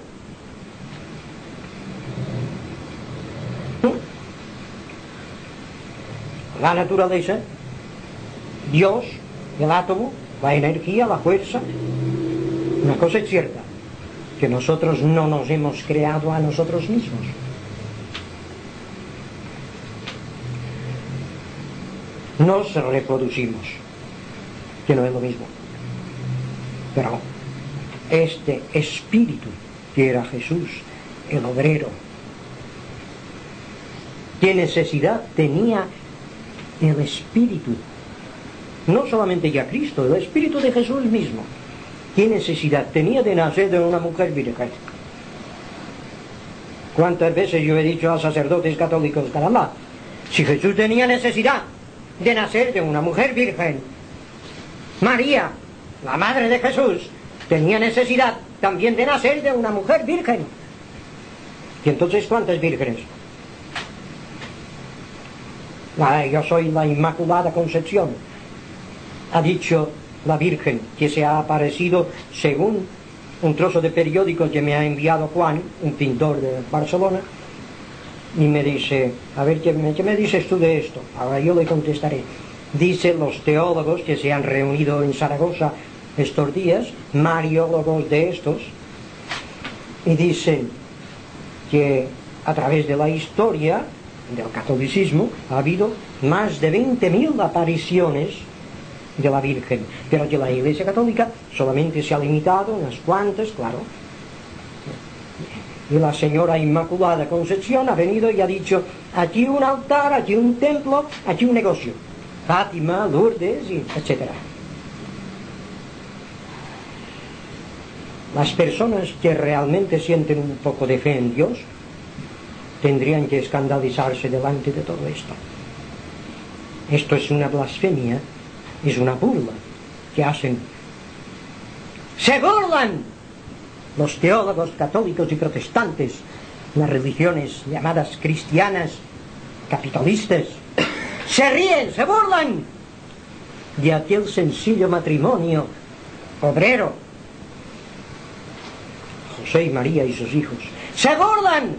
A: La naturaleza, Dios, el átomo, la energía, la fuerza. Una cosa es cierta, que nosotros no nos hemos creado a nosotros mismos. Nos reproducimos, que no es lo mismo. Pero este espíritu que era Jesús, el obrero, ¿qué necesidad tenía el espíritu? No solamente ya Cristo, el espíritu de Jesús mismo. ¿Qué necesidad tenía de nacer de una mujer virgen? ¿Cuántas veces yo he dicho a sacerdotes católicos, caramba, si Jesús tenía necesidad de nacer de una mujer virgen, María, la madre de Jesús, tenía necesidad también de nacer de una mujer virgen. ¿Y entonces cuántas vírgenes? La, yo soy la Inmaculada Concepción. Ha dicho la Virgen, que se ha aparecido según un trozo de periódico que me ha enviado Juan, un pintor de Barcelona, y me dice, a ver, ¿qué me, qué me dices tú de esto? Ahora yo le contestaré. Dice, los teólogos que se han reunido en Zaragoza estos días, mariólogos de estos, y dicen que a través de la historia del catolicismo ha habido más de veinte mil apariciones de la Virgen, pero que la Iglesia Católica solamente se ha limitado a unas cuantas, claro. Y la Señora Inmaculada Concepción ha venido y ha dicho, aquí un altar, aquí un templo, aquí un negocio. Fátima, Lourdes, y etcétera. Las personas que realmente sienten un poco de fe en Dios tendrían que escandalizarse delante de todo esto. Esto es una blasfemia, es una burla que hacen. ¡Se burlan! Los teólogos católicos y protestantes, las religiones llamadas cristianas, capitalistas, se ríen, se burlan de aquel sencillo matrimonio obrero, José y María y sus hijos. ¡Se burlan!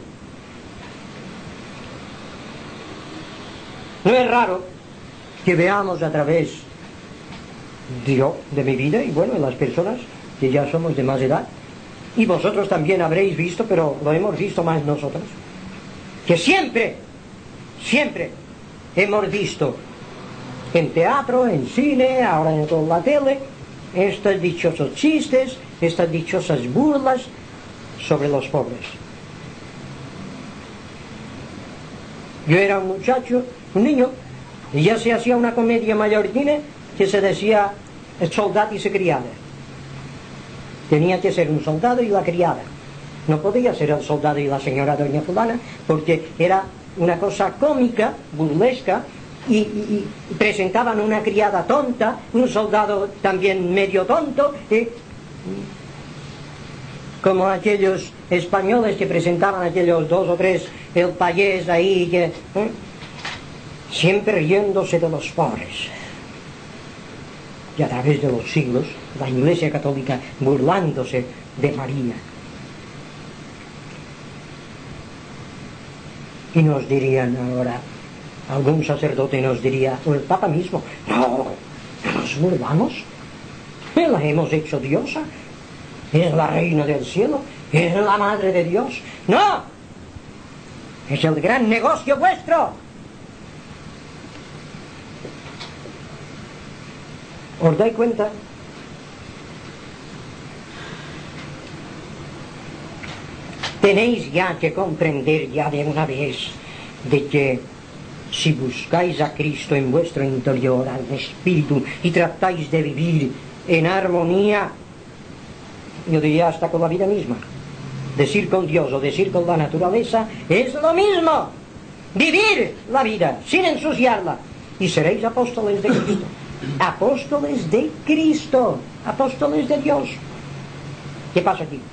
A: No es raro que veamos a través de, yo, de mi vida, y bueno, de las personas que ya somos de más edad, y vosotros también habréis visto, pero lo hemos visto más nosotros, que siempre, siempre hemos visto en teatro, en cine, ahora en toda la tele, estos dichosos chistes, estas dichosas burlas sobre los pobres. Yo era un muchacho, un niño, y ya se hacía una comedia mallorquina que se decía el soldado y su criada. Tenía que ser un soldado y la criada. No podía ser el soldado y la señora doña fulana, porque era una cosa cómica, burlesca, y, y, y presentaban una criada tonta, un soldado también medio tonto, ¿eh? Como aquellos españoles que presentaban aquellos dos o tres el payés ahí, que, ¿eh? siempre riéndose de los pobres. Y a través de los siglos, la Iglesia Católica burlándose de María. Y nos dirían ahora, algún sacerdote nos diría, o el Papa mismo, no, no nos burlamos, la hemos hecho diosa, es la reina del cielo, es la madre de Dios. ¡No! Es el gran negocio vuestro. ¿Os dais cuenta? Tenéis ya que comprender ya de una vez de que si buscáis a Cristo en vuestro interior, al Espíritu, y tratáis de vivir en armonía, yo diría hasta con la vida misma, decir con Dios o decir con la naturaleza, es lo mismo. Vivir la vida sin ensuciarla y seréis apóstoles de Cristo. Apóstoles de Cristo, apóstoles de Dios. ¿Qué pasa aquí?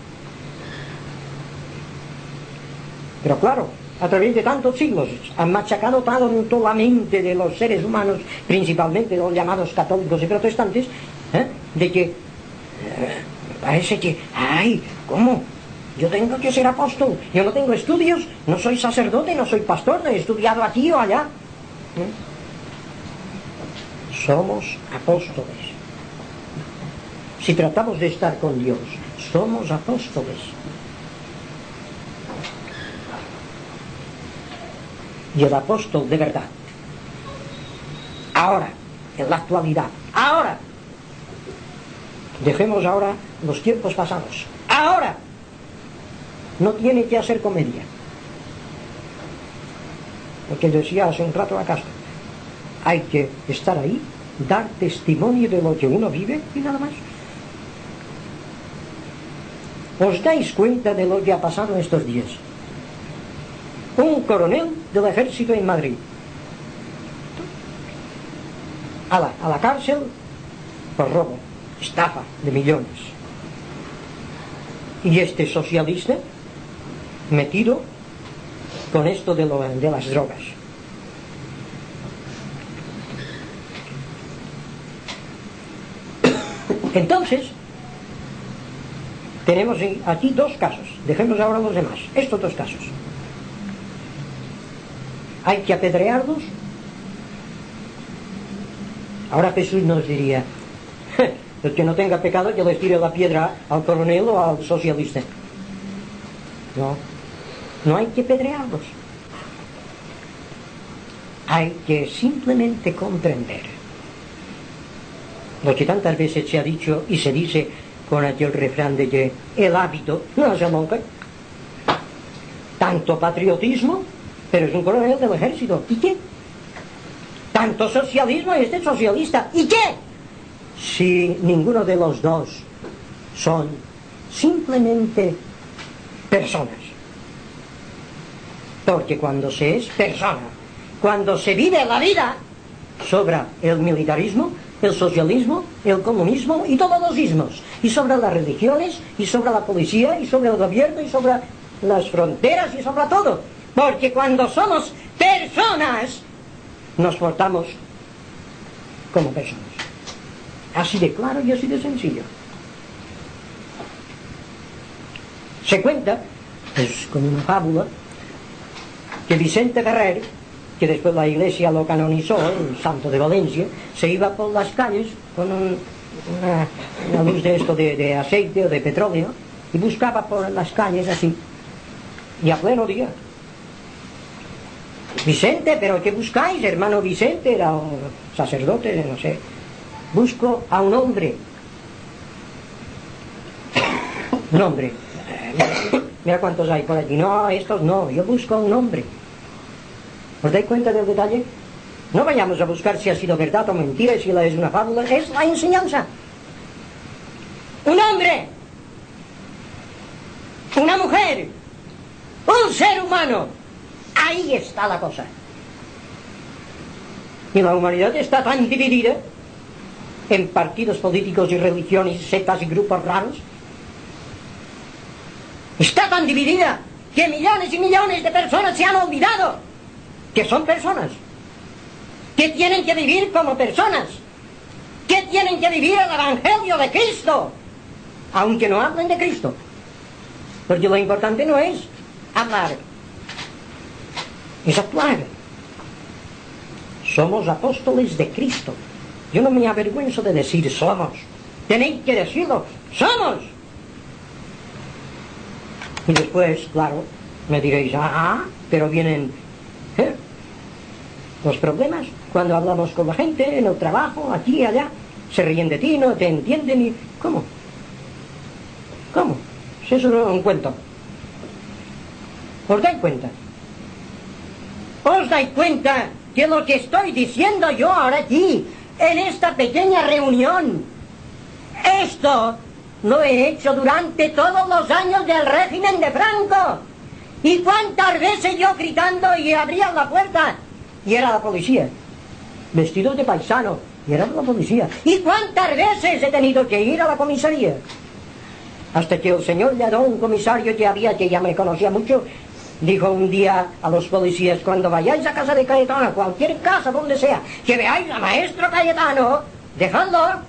A: Pero claro, a través de tantos siglos han machacado tanto la mente de los seres humanos, principalmente los llamados católicos y protestantes, ¿eh? de que eh, parece que, ay, ¿cómo? Yo tengo que ser apóstol, yo no tengo estudios, no soy sacerdote, no soy pastor, no he estudiado aquí o allá. ¿Eh? Somos apóstoles. Si tratamos de estar con Dios, somos apóstoles. Y el apóstol de verdad, ahora, en la actualidad, ahora, dejemos ahora los tiempos pasados, ahora, no tiene que hacer comedia. Porque decía hace un rato acaso, hay que estar ahí, dar testimonio de lo que uno vive y nada más. ¿Os dais cuenta de lo que ha pasado estos días? Un coronel del ejército en Madrid, a la, a la cárcel por robo, estafa de millones. Y este socialista metido con esto de, lo, de las drogas. Entonces, tenemos aquí dos casos. Dejemos ahora los demás. Estos dos casos. Hay que apedrearlos. Ahora Jesús nos diría, el que no tenga pecado que les tire la piedra al coronel o al socialista. No, no hay que apedrearlos. Hay que simplemente comprender lo que tantas veces se ha dicho y se dice con aquel refrán de que el hábito no es el monje. Tanto patriotismo, pero es un coronel del ejército. ¿Y qué? Tanto socialismo y este es socialista. ¿Y qué? Si ninguno de los dos son simplemente personas. Porque cuando se es persona, cuando se vive la vida, sobra el militarismo, el socialismo, el comunismo y todos los ismos. Y sobre las religiones, y sobre la policía, y sobre el gobierno, y sobre las fronteras, y sobre todo. Porque cuando somos personas, nos portamos como personas. Así de claro y así de sencillo. Se cuenta, es como una fábula, que Vicente Ferrer, que después la iglesia lo canonizó, el santo de Valencia, se iba por las calles con un, una, una luz de esto de, de aceite o de petróleo y buscaba por las calles así, y a pleno día. Vicente, ¿pero qué buscáis, hermano Vicente? Era un sacerdote, no sé. Busco a un hombre. Un hombre. Mira cuántos hay por aquí. No, estos no, yo busco a un hombre. ¿Os dais cuenta del detalle? No vayamos a buscar si ha sido verdad o mentira, si es una fábula, es la enseñanza. Un hombre, una mujer, un ser humano. Ahí está la cosa. Y la humanidad está tan dividida en partidos políticos y religiones, sectas y grupos raros. Está tan dividida que millones y millones de personas se han olvidado que son personas, que tienen que vivir como personas, que tienen que vivir el Evangelio de Cristo, aunque no hablen de Cristo. Porque lo importante no es hablar, es actuar. Somos apóstoles de Cristo. Yo no me avergüenzo de decir somos. Tenéis que decirlo, somos. Y después, claro, me diréis, ah, pero vienen ¿eh? los problemas cuando hablamos con la gente en el trabajo, aquí y allá. Se ríen de ti, no te entienden y... ¿Cómo? ¿Cómo? Si eso no es un cuento. ¿Os dais cuenta? ¿Os dais cuenta que lo que estoy diciendo yo ahora aquí, en esta pequeña reunión, esto lo he hecho durante todos los años del régimen de Franco? ¿Y cuántas veces yo gritando y abrían la puerta? Y era la policía, vestidos de paisano, y era la policía. ¿Y cuántas veces he tenido que ir a la comisaría? Hasta que el señor Lladó, un comisario que había, que ya me conocía mucho, dijo un día a los policías, cuando vayáis a casa de Cayetano, cualquier casa, donde sea, que veáis a maestro Cayetano, dejadlo.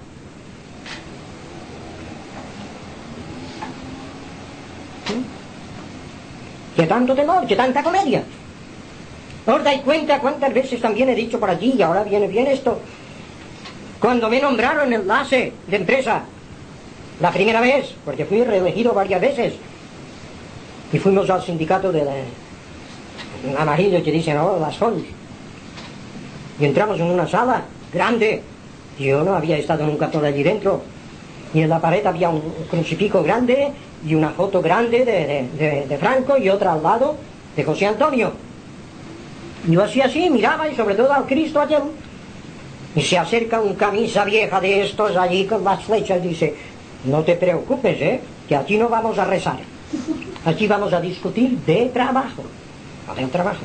A: ¿Qué tanto temor? ¿Qué tanta comedia? ¿Os dais cuenta cuántas veces también he dicho por allí, y ahora viene bien esto? Cuando me nombraron enlace de empresa, la primera vez, porque fui reelegido varias veces, y fuimos al sindicato de la, amarillo que dicen, oh, las Fons, y entramos en una sala grande, yo no había estado nunca por allí dentro, y en la pared había un crucifijo grande y una foto grande de, de, de, de Franco y otra al lado de José Antonio. Yo hacía así, miraba, y sobre todo al Cristo aquel, y se acerca un camisa vieja de estos allí con las flechas y dice, no te preocupes, eh, que aquí no vamos a rezar, aquí vamos a discutir de trabajo, no del trabajo.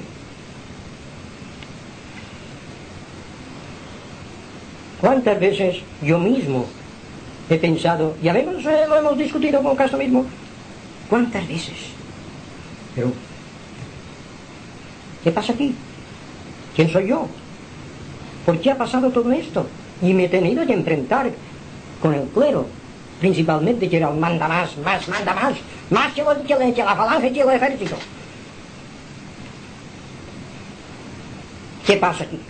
A: ¿Cuántas veces yo mismo he pensado, y a veces eh, lo hemos discutido con Castro mismo, cuántas veces, pero ¿qué pasa aquí? ¿Quién soy yo? ¿Por qué ha pasado todo esto? Y me he tenido que enfrentar con el clero, principalmente, que era el manda más, más, manda más, más que, lo, que, que la falange, que el ejército. ¿Qué pasa aquí?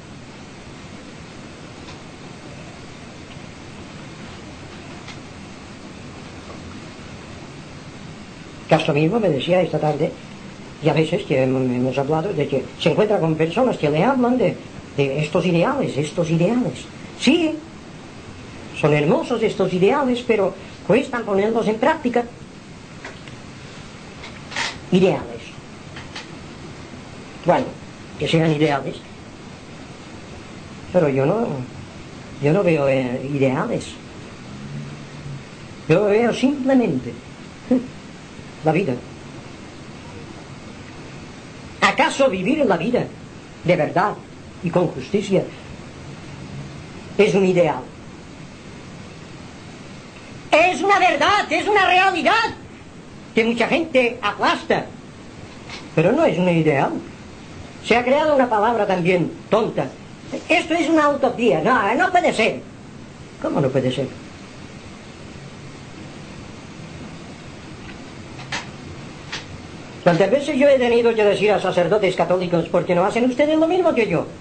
A: Castro mismo me decía esta tarde, y a veces que hemos hablado de que se encuentra con personas que le hablan de, de estos ideales, estos ideales. Sí, son hermosos estos ideales, pero cuestan ponerlos en práctica. Ideales. Bueno, que sean ideales. Pero yo no, yo no veo eh, ideales. Yo veo simplemente la vida. ¿Acaso vivir la vida de verdad y con justicia es un ideal? Es una verdad, es una realidad que mucha gente aplasta, pero no es un ideal. Se ha creado una palabra también tonta. Esto es una utopía. No, no puede ser. ¿Cómo no puede ser? ¿Cuántas veces yo he tenido que decir a sacerdotes católicos, ¿por qué no hacen ustedes lo mismo que yo?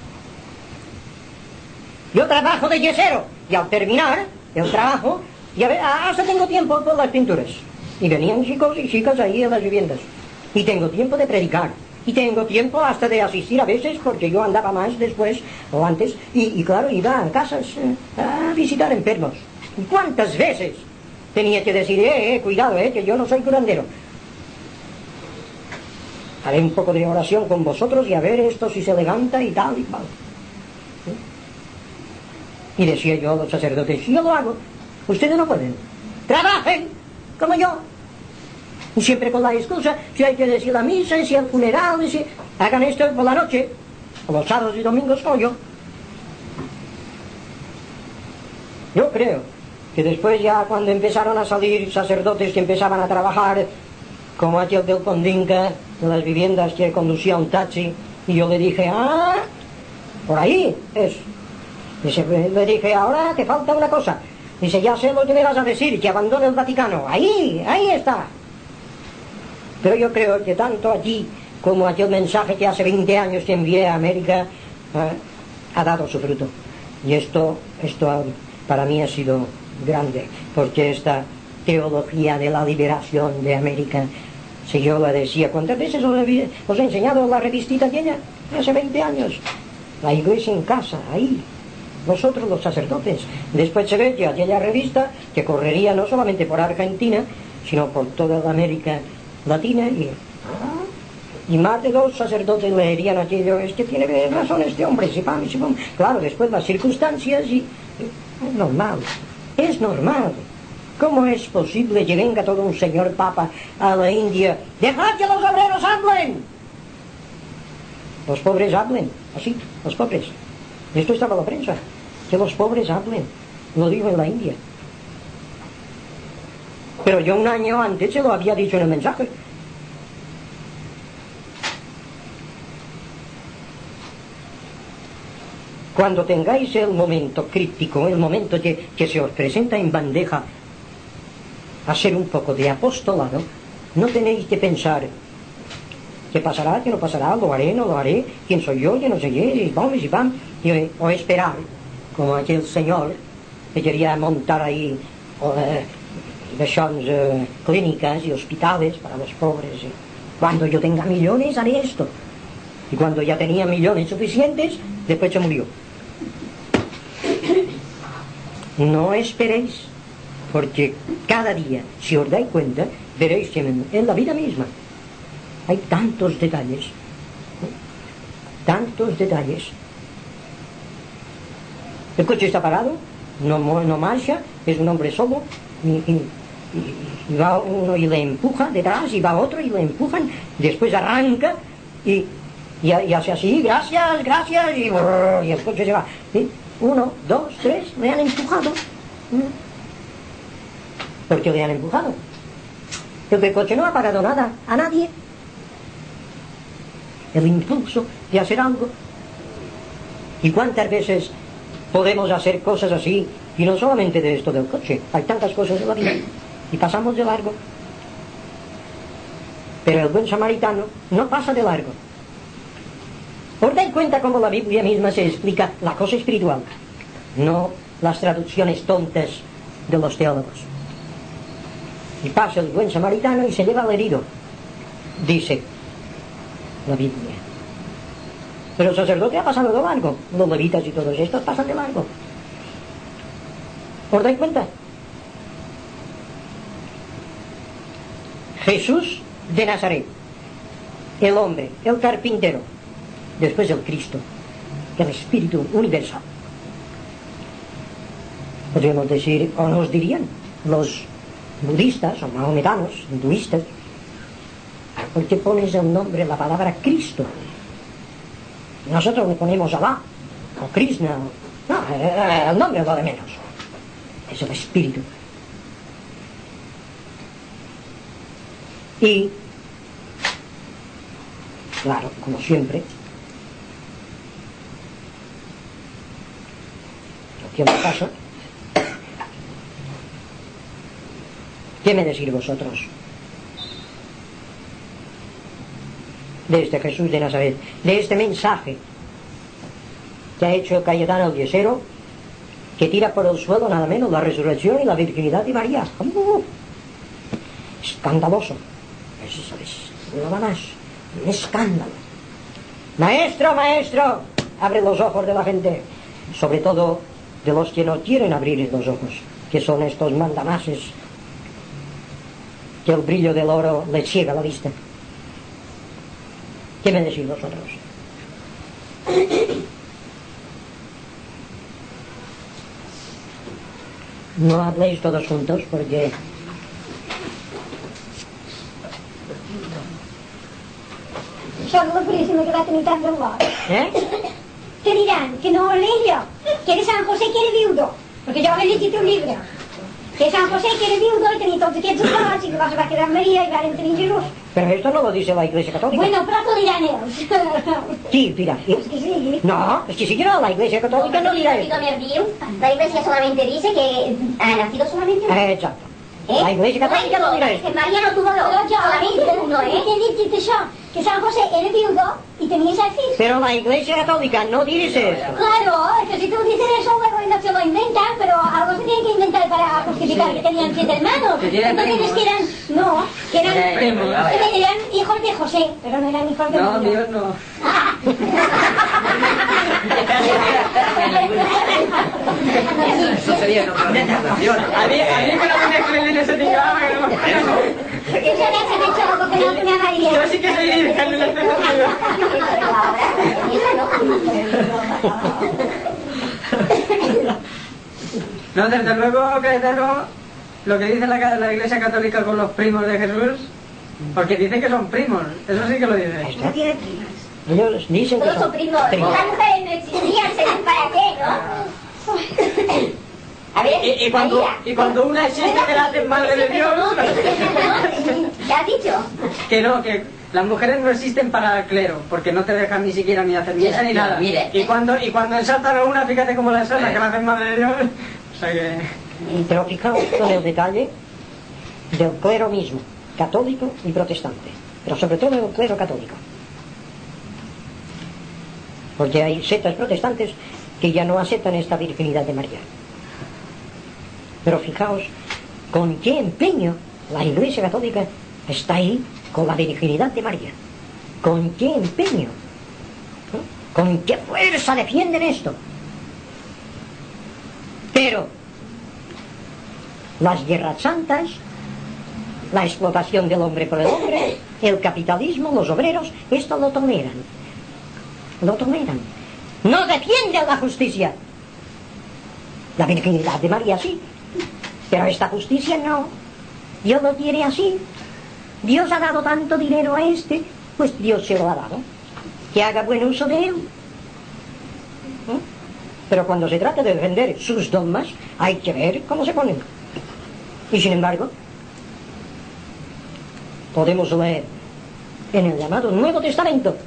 A: Yo trabajo de yesero, y al terminar el trabajo, ya ve, hasta tengo tiempo por las pinturas. Y venían chicos y chicas ahí en las viviendas. Y tengo tiempo de predicar. Y tengo tiempo hasta de asistir a veces, porque yo andaba más después o antes. Y, y claro, iba a casas eh, a visitar enfermos. ¿Y cuántas veces tenía que decir, eh, eh, cuidado, eh, que yo no soy curandero? Haré un poco de oración con vosotros y a ver esto si se levanta y tal y tal. ¿Sí? Y decía yo a los sacerdotes, si yo lo hago, ustedes no pueden. Trabajen como yo. Y siempre con la excusa, si hay que decir la misa, si el funeral, si hagan esto por la noche, o los sábados y domingos como yo. Yo creo que después ya cuando empezaron a salir sacerdotes que empezaban a trabajar, como aquel del Condinca, de las viviendas que conducía un taxi, y yo le dije, ah, por ahí es. Dice, le dije, ahora te falta una cosa. Dice, ya sé lo que me vas a decir, que abandone el Vaticano. Ahí, ahí está. Pero yo creo que tanto allí como aquel mensaje que hace veinte años que envié a América, eh, ha dado su fruto. Y esto, esto para mí ha sido grande, porque esta teología de la liberación de América, si yo la decía, ¿cuántas veces os he, os he enseñado la revistita aquella? Hace veinte años. La iglesia en casa, ahí. Nosotros los sacerdotes. Después se ve que aquella revista, que correría no solamente por Argentina, sino por toda la América Latina, y, y más de dos sacerdotes leerían aquello. Es que tiene razón este hombre, si pam, si pam. Claro, después las circunstancias, y es normal, es normal. ¿Cómo es posible que venga todo un señor papa a la India? ¡Dejad que los obreros hablen! Los pobres hablen, así, los pobres. Esto estaba en la prensa, que los pobres hablen. Lo digo en la India. Pero yo un año antes se lo había dicho en el mensaje. Cuando tengáis el momento críptico, el momento que, que se os presenta en bandeja a ser un poco de apostolado, no tenéis que pensar qué pasará, qué no pasará, lo haré, no lo haré, quién soy yo, quién no soy yo, y vamos y vamos, y, o esperar, como aquel señor que quería montar ahí eh, eh, clínicas y hospitales para los pobres. Y cuando yo tenga millones haré esto. Y cuando ya tenía millones suficientes, después se murió. No esperéis, porque cada día, si os dais cuenta, veréis que en, en la vida misma hay tantos detalles, tantos detalles. El coche está parado, no, no marcha, es un hombre solo, y, y, y va uno y le empuja detrás, y va otro y le empujan, después arranca y, y, y hace así, gracias, gracias, y, brrr, y el coche se va. ¿Sí? Uno, dos, tres, le han empujado. ¿Por qué le han empujado? Porque el coche no ha parado nada, a nadie. El impulso de hacer algo. ¿Y cuántas veces podemos hacer cosas así Y no solamente de esto del coche, hay tantas cosas de la vida y pasamos de largo. Pero el buen samaritano no pasa de largo. ¿Os dais cuenta cómo la Biblia misma se explica la cosa espiritual? No las traducciones tontas de los teólogos. Y pasa el buen samaritano y se lleva al herido, dice la Biblia. Pero el sacerdote ha pasado de largo. Los levitas y todos estos pasan de largo. ¿Os dais cuenta? Jesús de Nazaret, el hombre, el carpintero, después el Cristo, el Espíritu universal. Podríamos decir, o nos dirían los budistas o mahometanos, hinduistas, ¿por qué pones el nombre, la palabra Cristo? Nosotros le ponemos Alá o Krishna. No, el nombre es lo de menos. Es el Espíritu. Y, claro, como siempre, lo que me pasa, ¿qué me decís vosotros de este Jesús de Nazaret, de este mensaje que ha hecho Cayetano el Yesero, que tira por el suelo nada menos la resurrección y la virginidad de María? ¡Uh! Escandaloso. Eso es nada más un escándalo. Maestro, maestro, abre los ojos de la gente, sobre todo de los que no quieren abrir los ojos, que son estos mandamases que el brillo del oro les ciega la vista. ¿Qué me decís vosotros? No habléis todos juntos porque
D: Son los purísimos que va a tener tan drogado.
A: ¿Eh?
D: Te dirán que no leí yo, que eres San José que eres viudo, porque yo he leído un libro. Que San José que eres viudo y tenés todos aquests drogats i que vas a quedar María y van a tenir Jesús.
A: Pero esto no lo dice la Iglesia Católica.
D: Bueno, però t'ho diran ells.
A: Sí, dirá.
D: Es que sí.
A: No, es que si no, la Iglesia Católica no dirá esto.
E: La Iglesia solamente dice que ha nacido solamente uno.
A: Eh, exacto.
E: ¿Eh?
A: La Iglesia Católica no dirá esto.
E: Que María no tuvo dos,
D: Però jo,
E: solamente uno, ¿eh?
D: t'he dit això, que San José era viudo y tenía seis hijos.
A: Pero la Iglesia Católica no dice eso.
D: Claro, es que si tú dices eso, luego no se lo inventan, pero algo se tiene que inventar para justificar que tenían siete hermanos. Entonces es que eran, no, que eran, que eran hijos de José, pero no eran hijos de
F: No,
D: María.
F: míos no.
C: Eso sería una interpretación.
F: A mí, a mí que no me creer en ese tío, que no me
D: Eso ya se ha hecho algo que no tenía María.
F: Yo sí que soy virgen en este sentido. No, desde luego que desde luego lo que dice la, la Iglesia Católica con los primos de Jesús, porque dicen que son primos, eso sí que lo dice.
D: No tiene primas.
A: Ellos dicen que
E: Todos son
A: son
E: primos.
A: primos.
E: Las mujeres no existían, ¿se ven para qué, no? A ver,
F: Y, y, cuando,
E: María.
F: y cuando una existe que la hacen madre de Dios,
E: ¿Qué has dicho?
F: que no, que las mujeres no existen para el clero, porque no te dejan ni siquiera ni hacer misa ni nada.
E: mire.
F: Y cuando, y cuando ensaltan a una, fíjate cómo la ensaltan, que la hacen madre de Dios. O sea que...
A: Pero fijaos con el detalle del clero mismo, católico y protestante, pero sobre todo el clero católico. Porque hay sectas protestantes que ya no aceptan esta virginidad de María. Pero fijaos con qué empeño la Iglesia Católica está ahí con la virginidad de María. Con qué empeño, ¿no? Con qué fuerza defienden esto. Pero las guerras santas, la explotación del hombre por el hombre, el capitalismo, los obreros, esto lo toleran. Lo toleran. No defienden la justicia. La virginidad de María sí, pero esta justicia no. Dios lo quiere así. Dios ha dado tanto dinero a este, pues Dios se lo ha dado. Que haga buen uso de él. ¿Eh? Pero cuando se trata de defender sus dogmas, hay que ver cómo se ponen. Y sin embargo, podemos leer en el llamado Nuevo Testamento,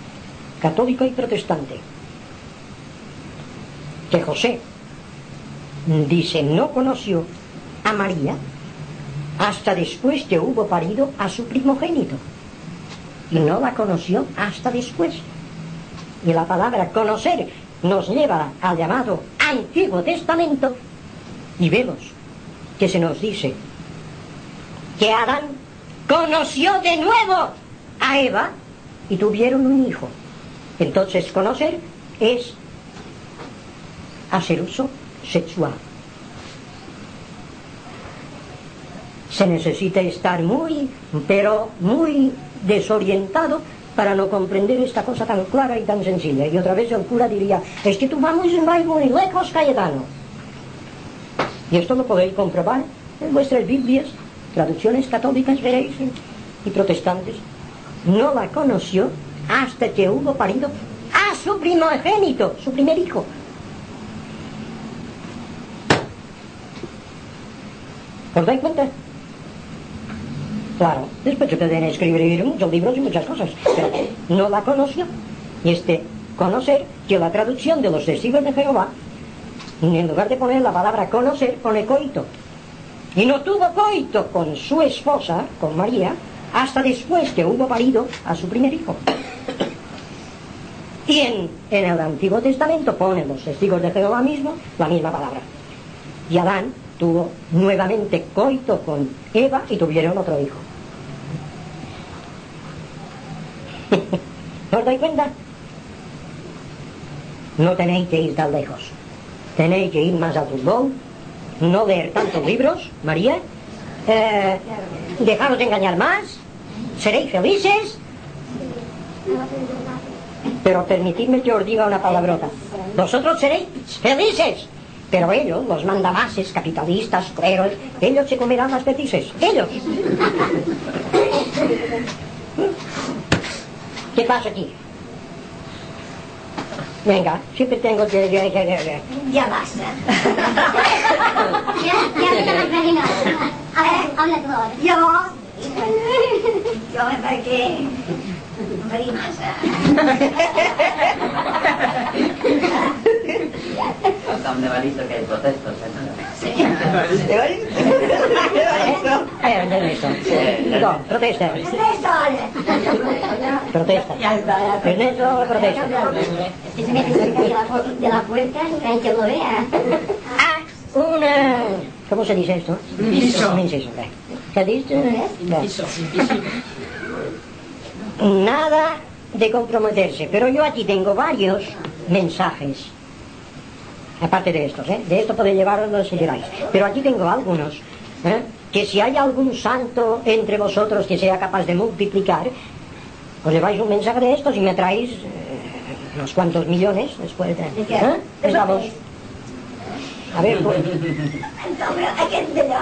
A: católico y protestante, que José
G: dice, no conoció a María hasta después que hubo parido a su primogénito. Y no la conoció hasta después. Y la palabra conocer nos lleva al llamado Antiguo Testamento, y vemos que se nos dice que Adán conoció de nuevo a Eva y tuvieron un hijo. Entonces conocer es hacer uso sexual. Se necesita estar muy, pero muy desorientado para no comprender esta cosa tan clara y tan sencilla. Y otra vez el cura diría, es que tú vamos muy lejos, Cayetano. Y esto lo podéis comprobar en vuestras Biblias, traducciones católicas, veréis, y protestantes. No la conoció hasta que hubo parido a su primogénito, su primer hijo. ¿Os dais cuenta? Claro, después se pueden escribir muchos libros y muchas cosas, pero no la conoció. Y este conocer, que la traducción de los testigos de Jehová, en lugar de poner la palabra conocer, pone coito. Y no tuvo coito con su esposa, con María, hasta después que hubo parido a su primer hijo. Y en, en el Antiguo Testamento ponen los testigos de Jehová mismo la misma palabra. Y Adán tuvo nuevamente coito con Eva y tuvieron otro hijo. ¿Os dais cuenta? No tenéis que ir tan lejos. Tenéis que ir más al fútbol, no leer tantos libros, María, eh, dejaros de engañar más, seréis felices. Pero permitidme que os diga una palabrota. Vosotros seréis felices, pero ellos, los mandamases, capitalistas, cleros, ellos se comerán las perdices. Ellos. ¿Qué pasa aquí? Venga, siempre tengo que... que, que, que...
E: Ya basta. ya, ya me lo imagino. A ver, habla tú ahora.
H: Yo... Yo me parqué... Me di masa.
I: Tan de balizo que hay protestos, ¿eh?
H: Sí.
G: ¿De balizo? Eh, de balizo. No, protesta. Protesta. Ernesto, protesta.
E: Si se mete cerca de la, de la puerta, hay que lo vea.
G: Ah, una... ¿Cómo se dice esto?
F: Inciso.
G: Un inciso. ¿Qué dice?
F: Inciso.
G: Nada de comprometerse, pero yo aquí tengo varios mensajes, aparte de estos, ¿eh? De esto podéis llevarlos si queráis, pero aquí tengo algunos, ¿eh? Que si hay algún santo entre vosotros que sea capaz de multiplicar, os lleváis un mensaje de estos y me traéis eh, unos cuantos millones después de... ¿eh? Estamos... A ver, pues...
H: Entonces, hay que entender.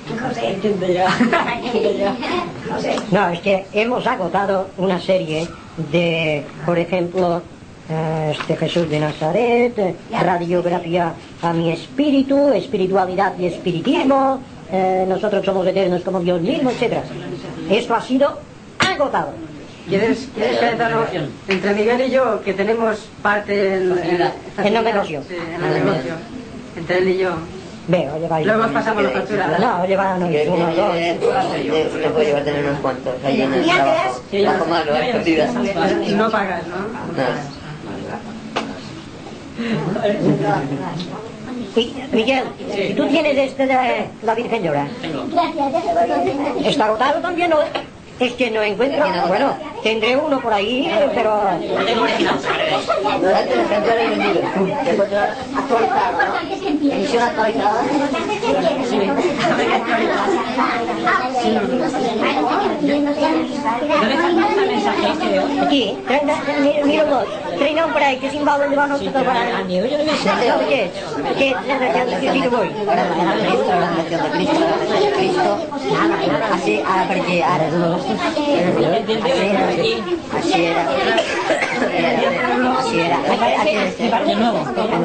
H: José.
G: No, es que hemos agotado una serie de, por ejemplo, eh, este Jesús de Nazaret, eh, radiografía a mi espíritu, espiritualidad y espiritismo, eh, nosotros somos eternos como Dios mismo, etcétera. Esto ha sido agotado.
F: ¿Quieres, quieres Cayetano, entre Miguel y yo, que tenemos parte en, en,
G: En el negocio.
F: Sí, en el negocio. Entre él y yo.
G: Veo, lleváis...
F: Luego os pasamos la factura.
G: No, llevan uno,
I: Que
G: dos...
I: le puedo llevar a tener unos cuantos ahí en el trabajo. Bajo mano, ¿eh? Perdidas.
F: No pagas, ¿no?
G: Y, Miguel, si tú tienes este de la Virgen Llora,
E: Gracias, ya se lo conté.
G: ¿está agotado también? No, es que no encuentro... Bueno, tendré uno por ahí, eh, pero...
I: Durante la gente lo he vendido. Después de actualizado,
E: Lo importante es que empiece.
I: Emisión actualizada.
E: Lo importante es que empiece.
G: Aquí, mira dos. Treino por ahí, que sin valor de bajo todo para... ¿Sabes qué es? ¿Qué es la relación de Cristo voy?
I: Ahora la Cristo, ahora la relación de Cristo, ahora la relación de Cristo. Así, ahora porque ahora no. Así era. Así era.
G: De nuevo.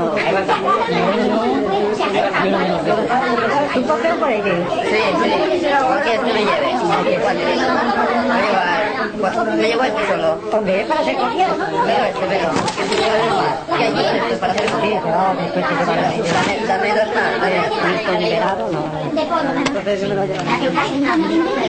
G: ¿Un papel por ahí?
I: Sí, sí. Porque tú me lleves. Porque cuando me llevar. Me llevo este solo.
G: Hombre, es para ser cogido.
I: Pero este, pero. Que si llevo uno más. Y allí esto es para hacer comida.
G: No, después te llevará.
I: Dame, dame dos más. Dame.
G: Estoy liberado, no.
D: De foro, ¿no?
F: Entonces yo me lo llevo.